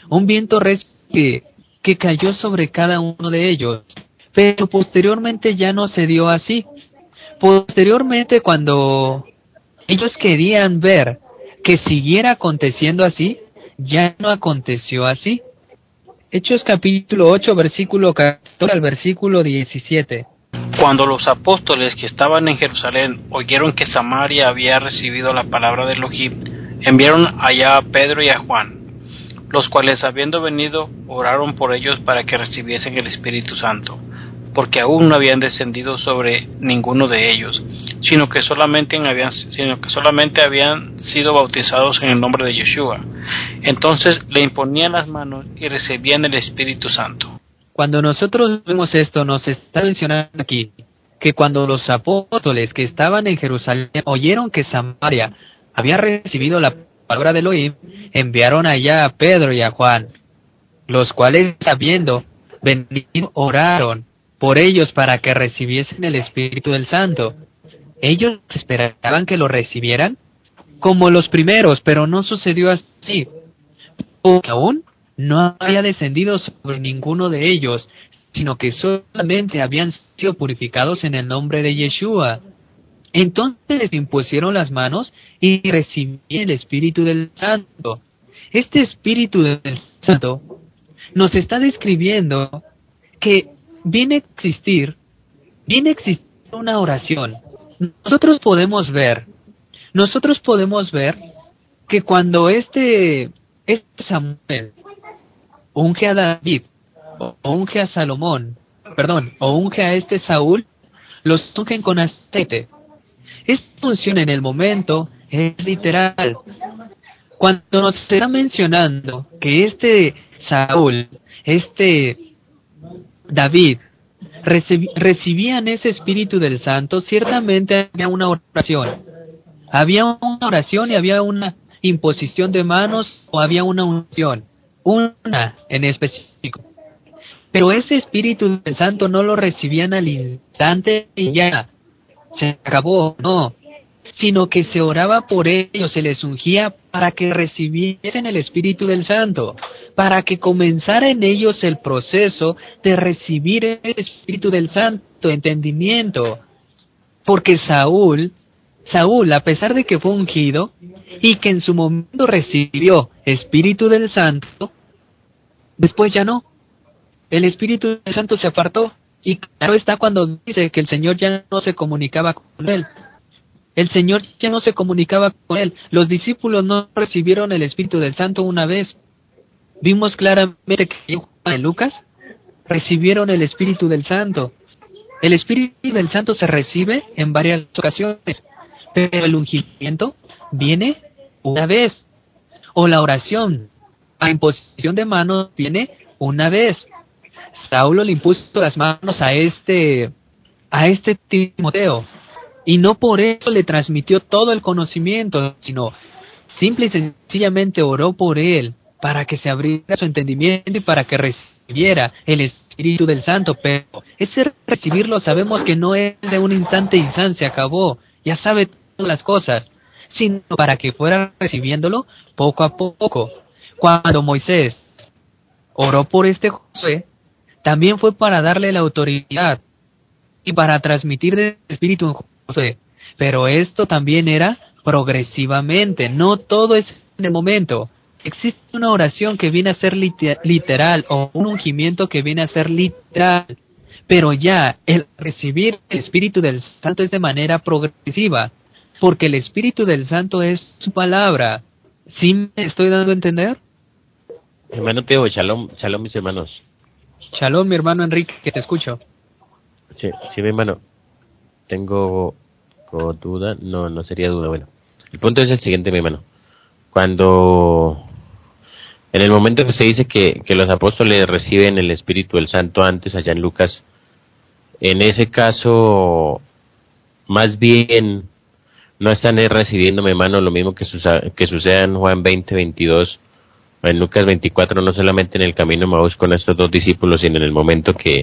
que cayó sobre cada uno de ellos. Pero posteriormente ya no se dio así. Posteriormente, cuando ellos querían ver que siguiera aconteciendo así, ya no aconteció así. Hechos capítulo 8, versículo 14 al versículo 17. Cuando los apóstoles que estaban en Jerusalén oyeron que Samaria había recibido la palabra de Elohim, enviaron allá a Pedro y a Juan, los cuales, habiendo venido, oraron por ellos para que recibiesen el Espíritu Santo, porque aún no habían descendido sobre ninguno de ellos, sino que solamente habían sido bautizados en el nombre de Yeshua. Entonces le imponían las manos y recibían el Espíritu Santo. Cuando nosotros vemos esto, nos está mencionando aquí que cuando los apóstoles que estaban en Jerusalén oyeron que Samaria había recibido la palabra de Elohim, enviaron allá a Pedro y a Juan, los cuales, habiendo venido, oraron por ellos para que recibiesen el Espíritu del Santo. Ellos esperaban que lo recibieran como los primeros, pero no sucedió así, porque aún no había descendido sobre ninguno de ellos, sino que solamente habían sido purificados en el nombre de Yeshua. Entonces les impusieron las manos y recibieron el Espíritu del Santo. Este Espíritu del Santo nos está describiendo que viene a existir una oración. Nosotros podemos ver que cuando este Samuel unge a David, o unge a Salomón, o unge a este Saúl, los ungen con aceite. Esta función en el momento es literal. Cuando nos está mencionando que este Saúl, este David, recibían ese Espíritu del Santo, ciertamente había una oración. Había una oración y había una imposición de manos o había una unción. Una en específico. Pero ese Espíritu del Santo no lo recibían al instante y ya se acabó, no, sino que se oraba por ellos, se les ungía para que recibiesen el Espíritu del Santo, para que comenzara en ellos el proceso de recibir el Espíritu del Santo, entendimiento. Porque Saúl, a pesar de que fue ungido y que en su momento recibió Espíritu del Santo, después ya no. El Espíritu Santo se apartó. Y claro está cuando dice que el Señor ya no se comunicaba con él. El Señor ya no se comunicaba con él. Los discípulos no recibieron el Espíritu del Santo una vez. Vimos claramente que Juan y Lucas recibieron el Espíritu del Santo. El Espíritu del Santo se recibe en varias ocasiones, pero el ungimiento viene una vez. O la oración, la imposición de manos viene una vez. Saulo le impuso las manos a este Timoteo, y no por eso le transmitió todo el conocimiento, sino simple y sencillamente oró por él para que se abriera su entendimiento y para que recibiera el Espíritu del Santo. Pero ese recibirlo sabemos que no es de un instante y se acabó, ya sabe todas las cosas, sino para que fuera recibiéndolo poco a poco. Cuando Moisés oró por este Josué, también fue para darle la autoridad y para transmitir el Espíritu en Josué. Pero esto también era progresivamente, no todo es en el momento. Existe una oración que viene a ser literal, o un ungimiento que viene a ser literal. Pero ya el recibir el Espíritu del Santo es de manera progresiva, porque el Espíritu del Santo es su palabra. ¿Sí me estoy dando a entender? Hermano Teo, shalom, mis hermanos. Shalom, mi hermano Enrique, que te escucho. Sí, mi hermano. Tengo duda, no sería duda, bueno. El punto es el siguiente, mi hermano. Cuando, en el momento que se dice que los apóstoles reciben el Espíritu del Santo antes, allá en Lucas, en ese caso, más bien, no están recibiendo, mi hermano, lo mismo que suceda en Juan 20:22, en Lucas 24, no solamente en el camino de Maús con estos dos discípulos, sino en el momento que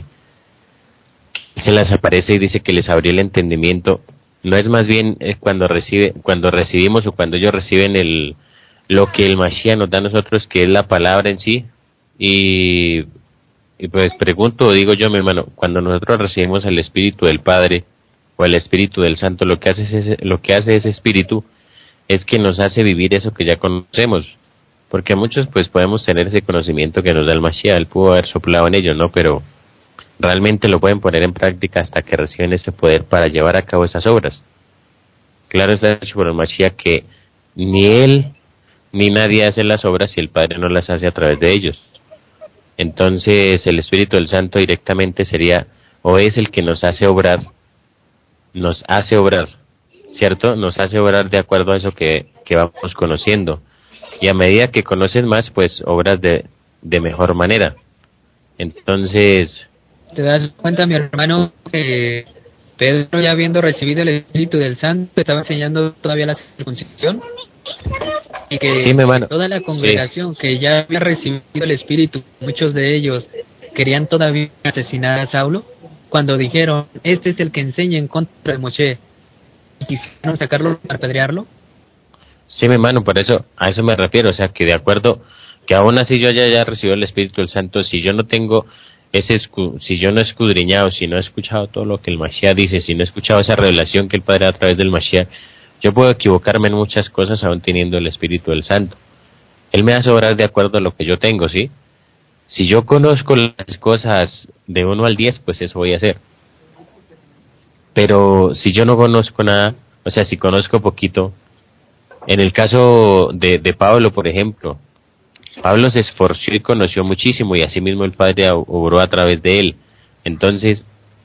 se les aparece y dice que les abrió el entendimiento. No es más bien cuando recibimos o cuando ellos reciben lo que el Mashiach nos da a nosotros, que es la palabra en sí. Y pues pregunto, digo yo, mi hermano, cuando nosotros recibimos el Espíritu del Padre o el Espíritu del Santo, lo que hace ese Espíritu es que nos hace vivir eso que ya conocemos. Porque muchos pues podemos tener ese conocimiento que nos da el Mashiach, él pudo haber soplado en ellos, ¿no? Pero realmente lo pueden poner en práctica hasta que reciben ese poder para llevar a cabo esas obras. Claro está dicho por el Mashiach que ni él ni nadie hace las obras si el Padre no las hace a través de ellos. Entonces el Espíritu del Santo directamente sería, o es el que nos hace obrar, ¿cierto? Nos hace obrar de acuerdo a eso que vamos conociendo. Y a medida que conoces más, pues obras de mejor manera. Entonces, ¿te das cuenta, mi hermano, que Pedro, ya habiendo recibido el Espíritu del Santo, estaba enseñando todavía la circuncisión? Y que sí, mi hermano, toda la congregación que ya había recibido el Espíritu, muchos de ellos querían todavía asesinar a Saulo, cuando dijeron, este es el que enseña en contra de Moshe, y quisieron sacarlo para apedrearlo. Sí, mi hermano, por eso, a eso me refiero, o sea, que de acuerdo, que aún así yo ya recibido el Espíritu del Santo, si yo no tengo si yo no he escudriñado, si no he escuchado todo lo que el Mashiach dice, si no he escuchado esa revelación que el Padre da a través del Mashiach, yo puedo equivocarme en muchas cosas aún teniendo el Espíritu del Santo. Él me hace obrar de acuerdo a lo que yo tengo, ¿sí? Si yo conozco las cosas de 1 al 10, pues eso voy a hacer. Pero si yo no conozco nada, o sea, si conozco poquito, en el caso de Pablo, por ejemplo, Pablo se esforzó y conoció muchísimo y asimismo el Padre obró a través de él. Entonces,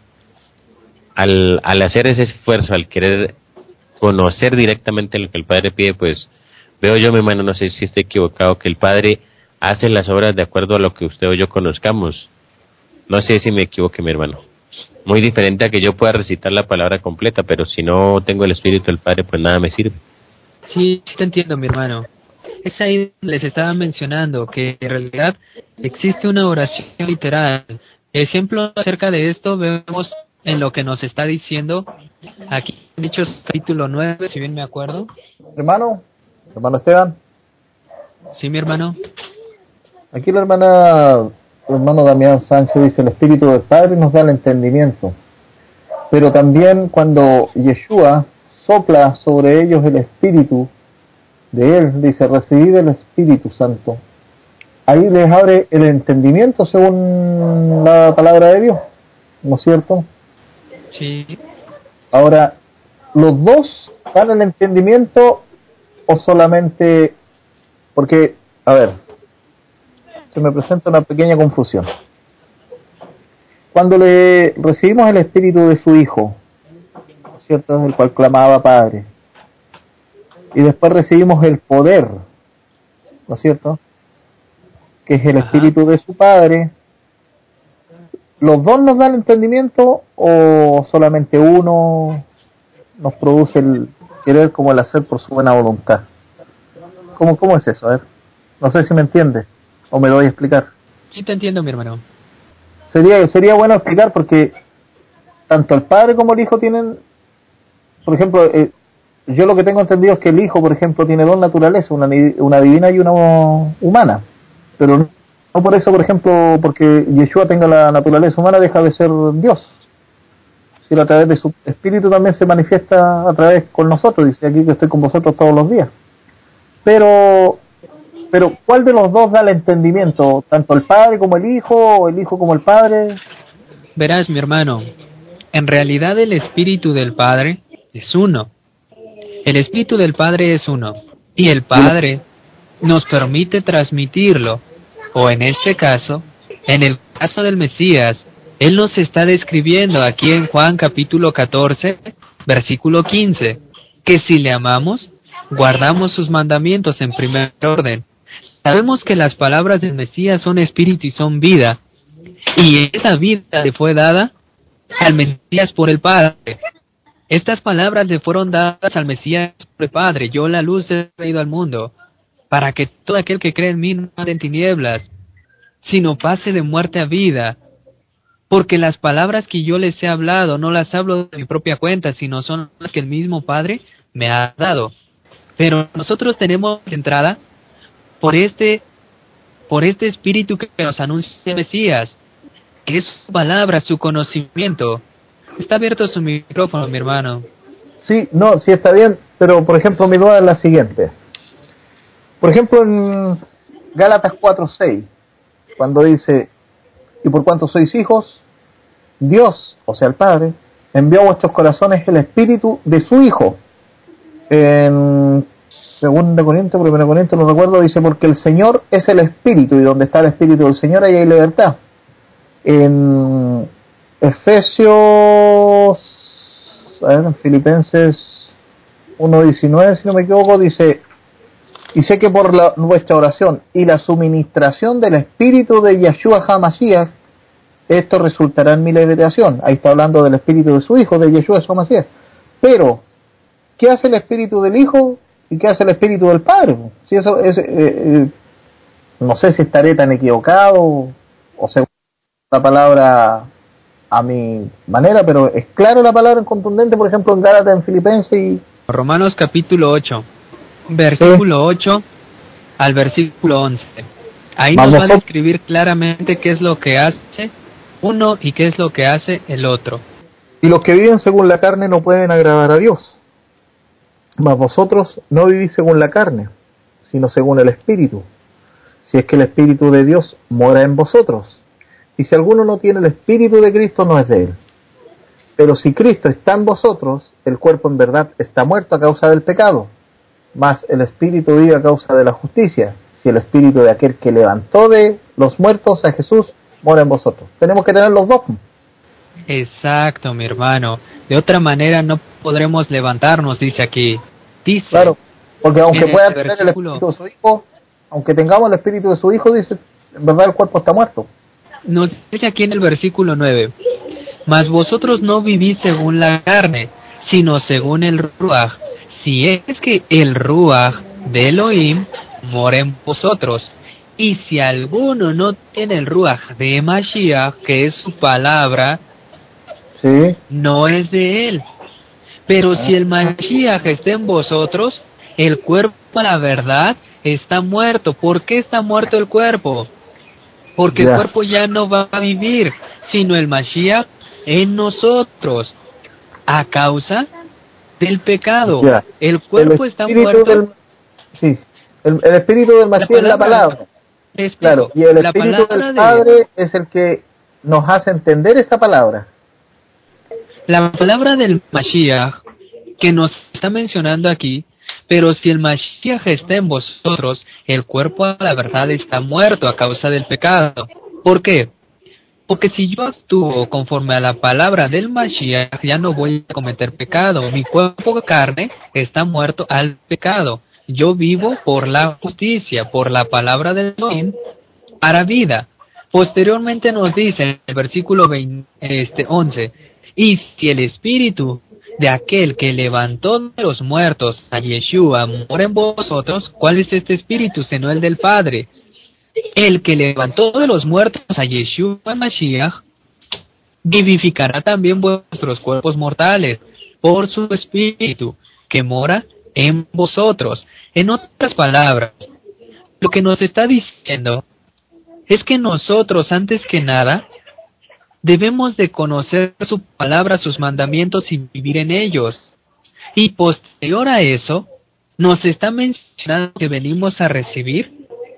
al hacer ese esfuerzo, al querer conocer directamente lo que el Padre pide, pues veo yo, mi hermano, no sé si estoy equivocado, que el Padre hace las obras de acuerdo a lo que usted o yo conozcamos. No sé si me equivoqué, mi hermano. Muy diferente a que yo pueda recitar la palabra completa, pero si no tengo el Espíritu del Padre, pues nada me sirve. Sí, te entiendo, mi hermano. Es ahí les estaba mencionando que en realidad existe una oración literal. Ejemplo acerca de esto vemos en lo que nos está diciendo aquí en Hechos capítulo 9, si bien me acuerdo. Hermano Esteban, Sí, mi hermano. aquí el hermano Damián Sánchez dice, el Espíritu del Padre nos da el entendimiento, pero también cuando Yeshua sopla sobre ellos el Espíritu de él, dice, recibid el Espíritu Santo. Ahí les abre el entendimiento según la palabra de Dios, ¿no es cierto? Sí. Ahora, ¿los dos dan el entendimiento o solamente? Porque, a ver, se me presenta una pequeña confusión. Cuando le recibimos el Espíritu de su Hijo, ¿no es cierto?, el cual clamaba Padre, y después recibimos el poder, ¿no es cierto?, que es el Espíritu de su Padre, ¿los dos nos dan entendimiento o solamente uno nos produce el querer como el hacer por su buena voluntad? ¿Cómo es eso? A ver, no sé si me entiende o me lo voy a explicar. Sí te entiendo, mi hermano. Sería bueno explicar porque tanto el Padre como el Hijo tienen, por ejemplo, yo lo que tengo entendido es que el Hijo, por ejemplo, tiene dos naturalezas, una divina y una humana, pero no por eso, por ejemplo, porque Yeshua tenga la naturaleza humana deja de ser Dios. Si a través de su Espíritu también se manifiesta a través con nosotros, dice aquí que estoy con vosotros todos los días. Pero ¿cuál de los dos da el entendimiento? ¿Tanto el Padre como el Hijo o el Hijo como el Padre? Verás, mi hermano, en realidad el Espíritu del Padre es uno. El Espíritu del Padre es uno. Y el Padre nos permite transmitirlo. O en este caso, en el caso del Mesías, Él nos está describiendo aquí en Juan capítulo 14, versículo 15, que si le amamos, guardamos sus mandamientos en primer orden. Sabemos que las palabras del Mesías son espíritu y son vida. Y esa vida le fue dada al Mesías por el Padre. Estas palabras le fueron dadas al Mesías por el Padre. Yo la luz he traído al mundo, para que todo aquel que cree en mí no ande en tinieblas, sino pase de muerte a vida. Porque las palabras que yo les he hablado, no las hablo de mi propia cuenta, sino son las que el mismo Padre me ha dado. Pero nosotros tenemos entrada por este espíritu que nos anuncia el Mesías, que es su palabra, su conocimiento. Está abierto su micrófono, mi hermano. Sí, está bien, pero por ejemplo mi duda es la siguiente. Por ejemplo en Gálatas 4:6, cuando dice, y por cuanto sois hijos, Dios, o sea el Padre, envió a vuestros corazones el Espíritu de su Hijo. En 2 Corintios, 1 Corintios, no recuerdo, dice, porque el Señor es el Espíritu, y donde está el Espíritu del Señor, ahí hay libertad. En Efesios, en Filipenses 1:19, si no me equivoco, dice, y sé que por vuestra oración y la suministración del Espíritu de Yeshua HaMashiach, esto resultará en mi liberación. Ahí está hablando del Espíritu de su Hijo, de Yeshua HaMashiach. Pero, ¿qué hace el Espíritu del Hijo y qué hace el Espíritu del Padre? Si eso es, no sé si estaré tan equivocado o según la palabra a mi manera, pero es claro la palabra en contundente, por ejemplo, en Gálatas, en Filipenses y... Romanos capítulo 8, versículo 8 al versículo 11. Ahí nos va a describir claramente qué es lo que hace uno y qué es lo que hace el otro. Y los que viven según la carne no pueden agradar a Dios. Mas vosotros no vivís según la carne, sino según el Espíritu, si es que el Espíritu de Dios mora en vosotros. Y si alguno no tiene el Espíritu de Cristo, no es de él. Pero si Cristo está en vosotros, el cuerpo en verdad está muerto a causa del pecado, mas el Espíritu vive a causa de la justicia, si el Espíritu de aquel que levantó de los muertos a Jesús mora en vosotros. Tenemos que tener los dos. Exacto, mi hermano. De otra manera no podremos levantarnos, dice aquí. Dice, claro, porque aunque pueda tener el Espíritu de su Hijo, aunque tengamos el Espíritu de su Hijo, dice, en verdad el cuerpo está muerto. Nos dice aquí en el versículo 9, mas vosotros no vivís según la carne, sino según el Ruach, si es que el Ruach de Elohim mora en vosotros. Y si alguno no tiene el Ruach de Mashiach, que es su palabra, sí, no es de él. Pero si el Mashiach está en vosotros, el cuerpo, la verdad, está muerto. ¿Por qué está muerto el cuerpo? Porque el cuerpo ya no va a vivir, sino el Mashiach en nosotros, a causa del pecado. El cuerpo está muerto. Sí, el espíritu del Mashiach es la palabra. Claro, y el espíritu del Padre es el que nos hace entender esa palabra. La palabra del Mashiach que nos está mencionando aquí, pero si el Mashiach está en vosotros, el cuerpo a la verdad está muerto a causa del pecado. ¿Por qué? Porque si yo actúo conforme a la palabra del Mashiach, ya no voy a cometer pecado. Mi cuerpo de carne está muerto al pecado. Yo vivo por la justicia, por la palabra del Elohim, para vida. Posteriormente nos dice en el versículo 11, y si el espíritu de aquel que levantó de los muertos a Yeshua mora en vosotros, ¿cuál es este espíritu sino el del Padre? El que levantó de los muertos a Yeshua Mashiach vivificará también vuestros cuerpos mortales por su espíritu que mora en vosotros. En otras palabras, lo que nos está diciendo es que nosotros, antes que nada, debemos de conocer su palabra, sus mandamientos y vivir en ellos. Y posterior a eso, nos está mencionando que venimos a recibir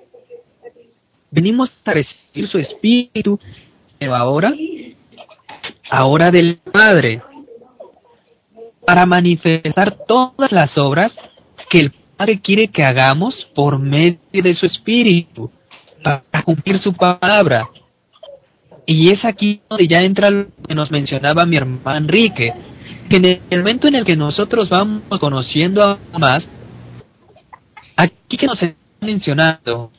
su espíritu, pero ahora del Padre, para manifestar todas las obras que el Padre quiere que hagamos por medio de su espíritu, para cumplir su palabra. Y es aquí donde ya entra lo que nos mencionaba mi hermano Enrique, que en el momento en el que nosotros vamos conociendo a más, aquí que nos está mencionando,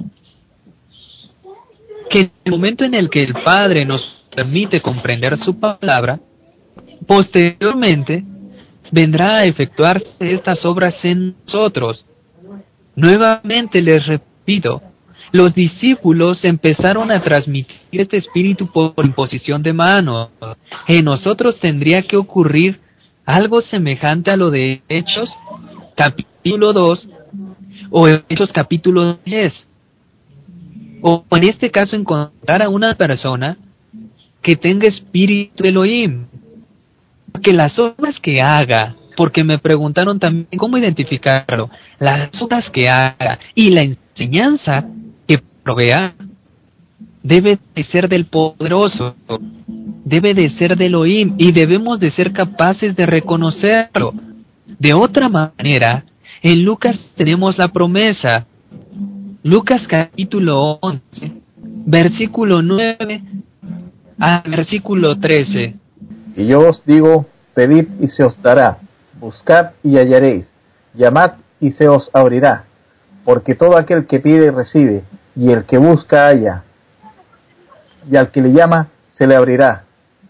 que en el momento en el que el Padre nos permite comprender su palabra, posteriormente vendrá a efectuarse estas obras en nosotros. Nuevamente les repito, los discípulos empezaron a transmitir este espíritu por imposición de manos. En nosotros tendría que ocurrir algo semejante a lo de Hechos capítulo 2 o Hechos capítulo 10. O en este caso encontrar a una persona que tenga espíritu Elohim. Que las obras que haga, porque me preguntaron también cómo identificarlo, las obras que haga y la enseñanza que provea debe de ser del poderoso. debe de ser de Elohim y debemos de ser capaces de reconocerlo. De otra manera, en Lucas tenemos la promesa. Lucas capítulo 11, versículo 9 al versículo 13. Y yo os digo, pedid y se os dará, buscad y hallaréis, llamad y se os abrirá, porque todo aquel que pide recibe, y el que busca halla, y al que le llama se le abrirá.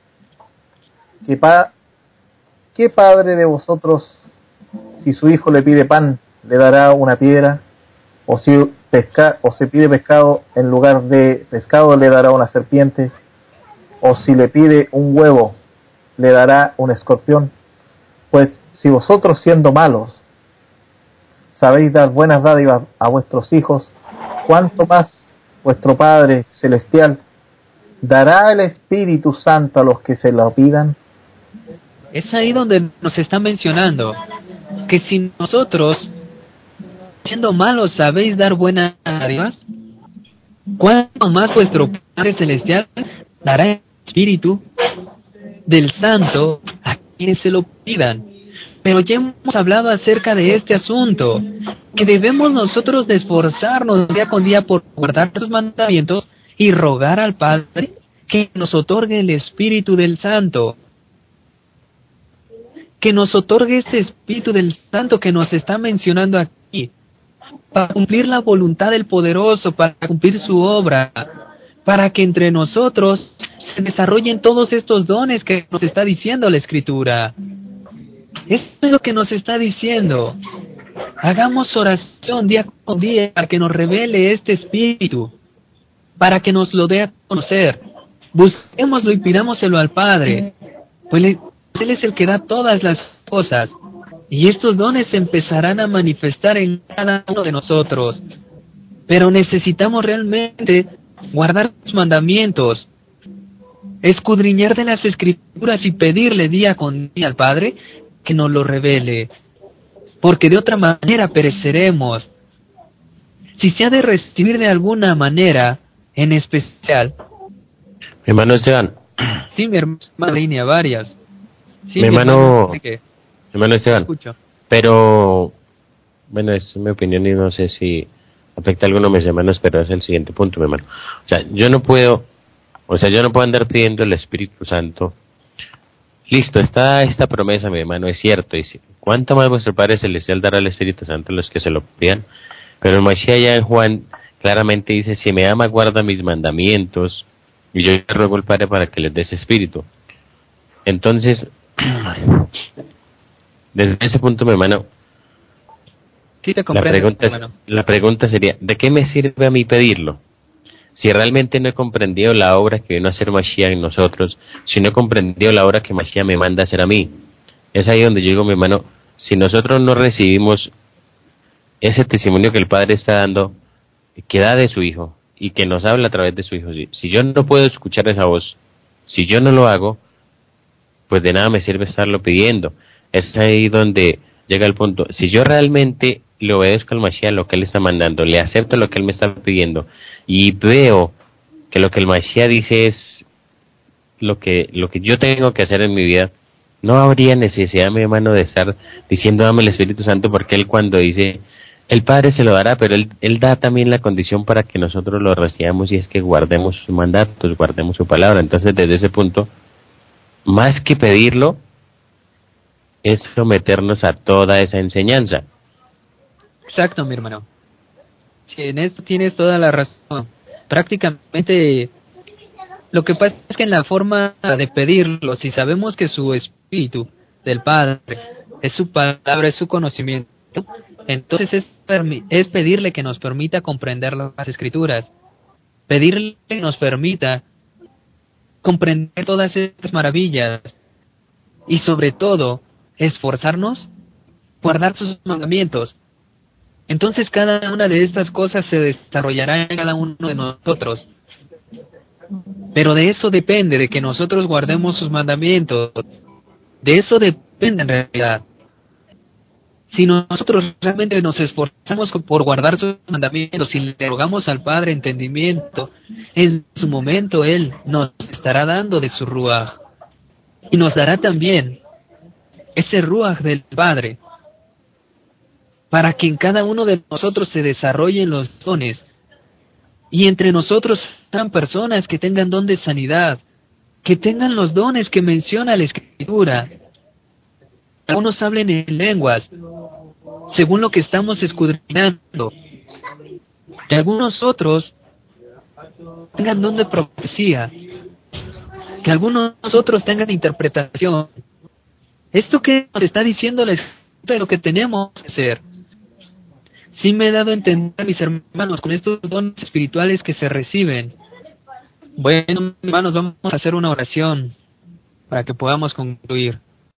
¿Qué padre de vosotros, si su hijo le pide pan, le dará una piedra? O si pide pescado, en lugar de pescado le dará una serpiente? O si le pide un huevo, le dará un escorpión? Pues si vosotros, siendo malos, sabéis dar buenas dádivas a vuestros hijos, ¿cuánto más vuestro Padre Celestial dará el Espíritu Santo a los que se lo pidan? Es ahí donde nos está mencionando que si nosotros, siendo malos, sabéis dar buenas dádivas, ¿cuánto más vuestro Padre Celestial dará el Espíritu del Santo a quienes se lo pidan? Pero ya hemos hablado acerca de este asunto, que debemos nosotros de esforzarnos día con día por guardar sus mandamientos y rogar al Padre que nos otorgue el Espíritu del Santo. Que nos otorgue este Espíritu del Santo que nos está mencionando aquí, para cumplir la voluntad del Poderoso, para cumplir su obra, para que entre nosotros se desarrollen todos estos dones que nos está diciendo la Escritura. Eso es lo que nos está diciendo. Hagamos oración día con día para que nos revele este Espíritu, para que nos lo dé a conocer. Busquémoslo y pidámoselo al Padre, pues Él es el que da todas las cosas, y estos dones se empezarán a manifestar en cada uno de nosotros. Pero necesitamos realmente guardar los mandamientos, escudriñar de las Escrituras y pedirle día con día al Padre que nos lo revele, porque de otra manera pereceremos. Si se ha de recibir de alguna manera en especial. Mi hermano Esteban. Sí, mi hermana línea, varias. Sí, mi hermano Esteban. Escucho. Pero, bueno, es mi opinión y no sé si afecta a alguno de mis hermanos, pero es el siguiente punto, mi hermano. O sea, yo no puedo andar pidiendo el Espíritu Santo. Listo, está esta promesa, mi hermano, es cierto. Dice, ¿cuánto más vuestro Padre Celestial dará el Espíritu Santo a los que se lo pidan? Pero el Mashiach ya en Juan claramente dice, si me ama, guarda mis mandamientos, y yo le ruego al Padre para que les dé ese Espíritu. Entonces, desde ese punto, mi hermano, sí te comprendo, la pregunta sería, ¿de qué me sirve a mí pedirlo? Si realmente no he comprendido la obra que vino a hacer Mashiach en nosotros, si no he comprendido la obra que Mashiach me manda a hacer a mí, es ahí donde yo digo, mi hermano, si nosotros no recibimos ese testimonio que el Padre está dando, que da de su Hijo, y que nos habla a través de su Hijo, si yo no puedo escuchar esa voz, si yo no lo hago, pues de nada me sirve estarlo pidiendo. Es ahí donde llega el punto, si yo realmente le obedezco al Mashiach, lo que Él está mandando, le acepto lo que Él me está pidiendo, y veo que lo que el Mashiach dice es lo que yo tengo que hacer en mi vida, no habría necesidad, mi hermano, de estar diciendo dame el Espíritu Santo, porque Él cuando dice el Padre se lo dará, pero él da también la condición para que nosotros lo recibamos, y es que guardemos sus mandatos, guardemos su palabra. Entonces, desde ese punto, más que pedirlo, es someternos a toda esa enseñanza. Exacto, mi hermano. Sí, en esto tienes toda la razón. Prácticamente, lo que pasa es que en la forma de pedirlo, si sabemos que su Espíritu del Padre es su palabra, es su conocimiento, entonces es pedirle que nos permita comprender las Escrituras, pedirle que nos permita comprender todas estas maravillas y sobre todo esforzarnos, guardar sus mandamientos. Entonces cada una de estas cosas se desarrollará en cada uno de nosotros. Pero de eso depende, de que nosotros guardemos sus mandamientos. De eso depende en realidad. Si nosotros realmente nos esforzamos por guardar sus mandamientos, si le rogamos al Padre entendimiento, en su momento Él nos estará dando de su Ruaj. Y nos dará también ese Ruaj del Padre, para que en cada uno de nosotros se desarrollen los dones. Y entre nosotros sean personas que tengan don de sanidad, que tengan los dones que menciona la Escritura. Algunos hablen en lenguas, según lo que estamos escudriñando. Y algunos otros tengan don de profecía. Que algunos otros tengan interpretación. Esto que nos está diciendo la Escritura es lo que tenemos que hacer. Sí me he dado a entender, mis hermanos, con estos dones espirituales que se reciben. Bueno, hermanos, vamos a hacer una oración para que podamos concluir.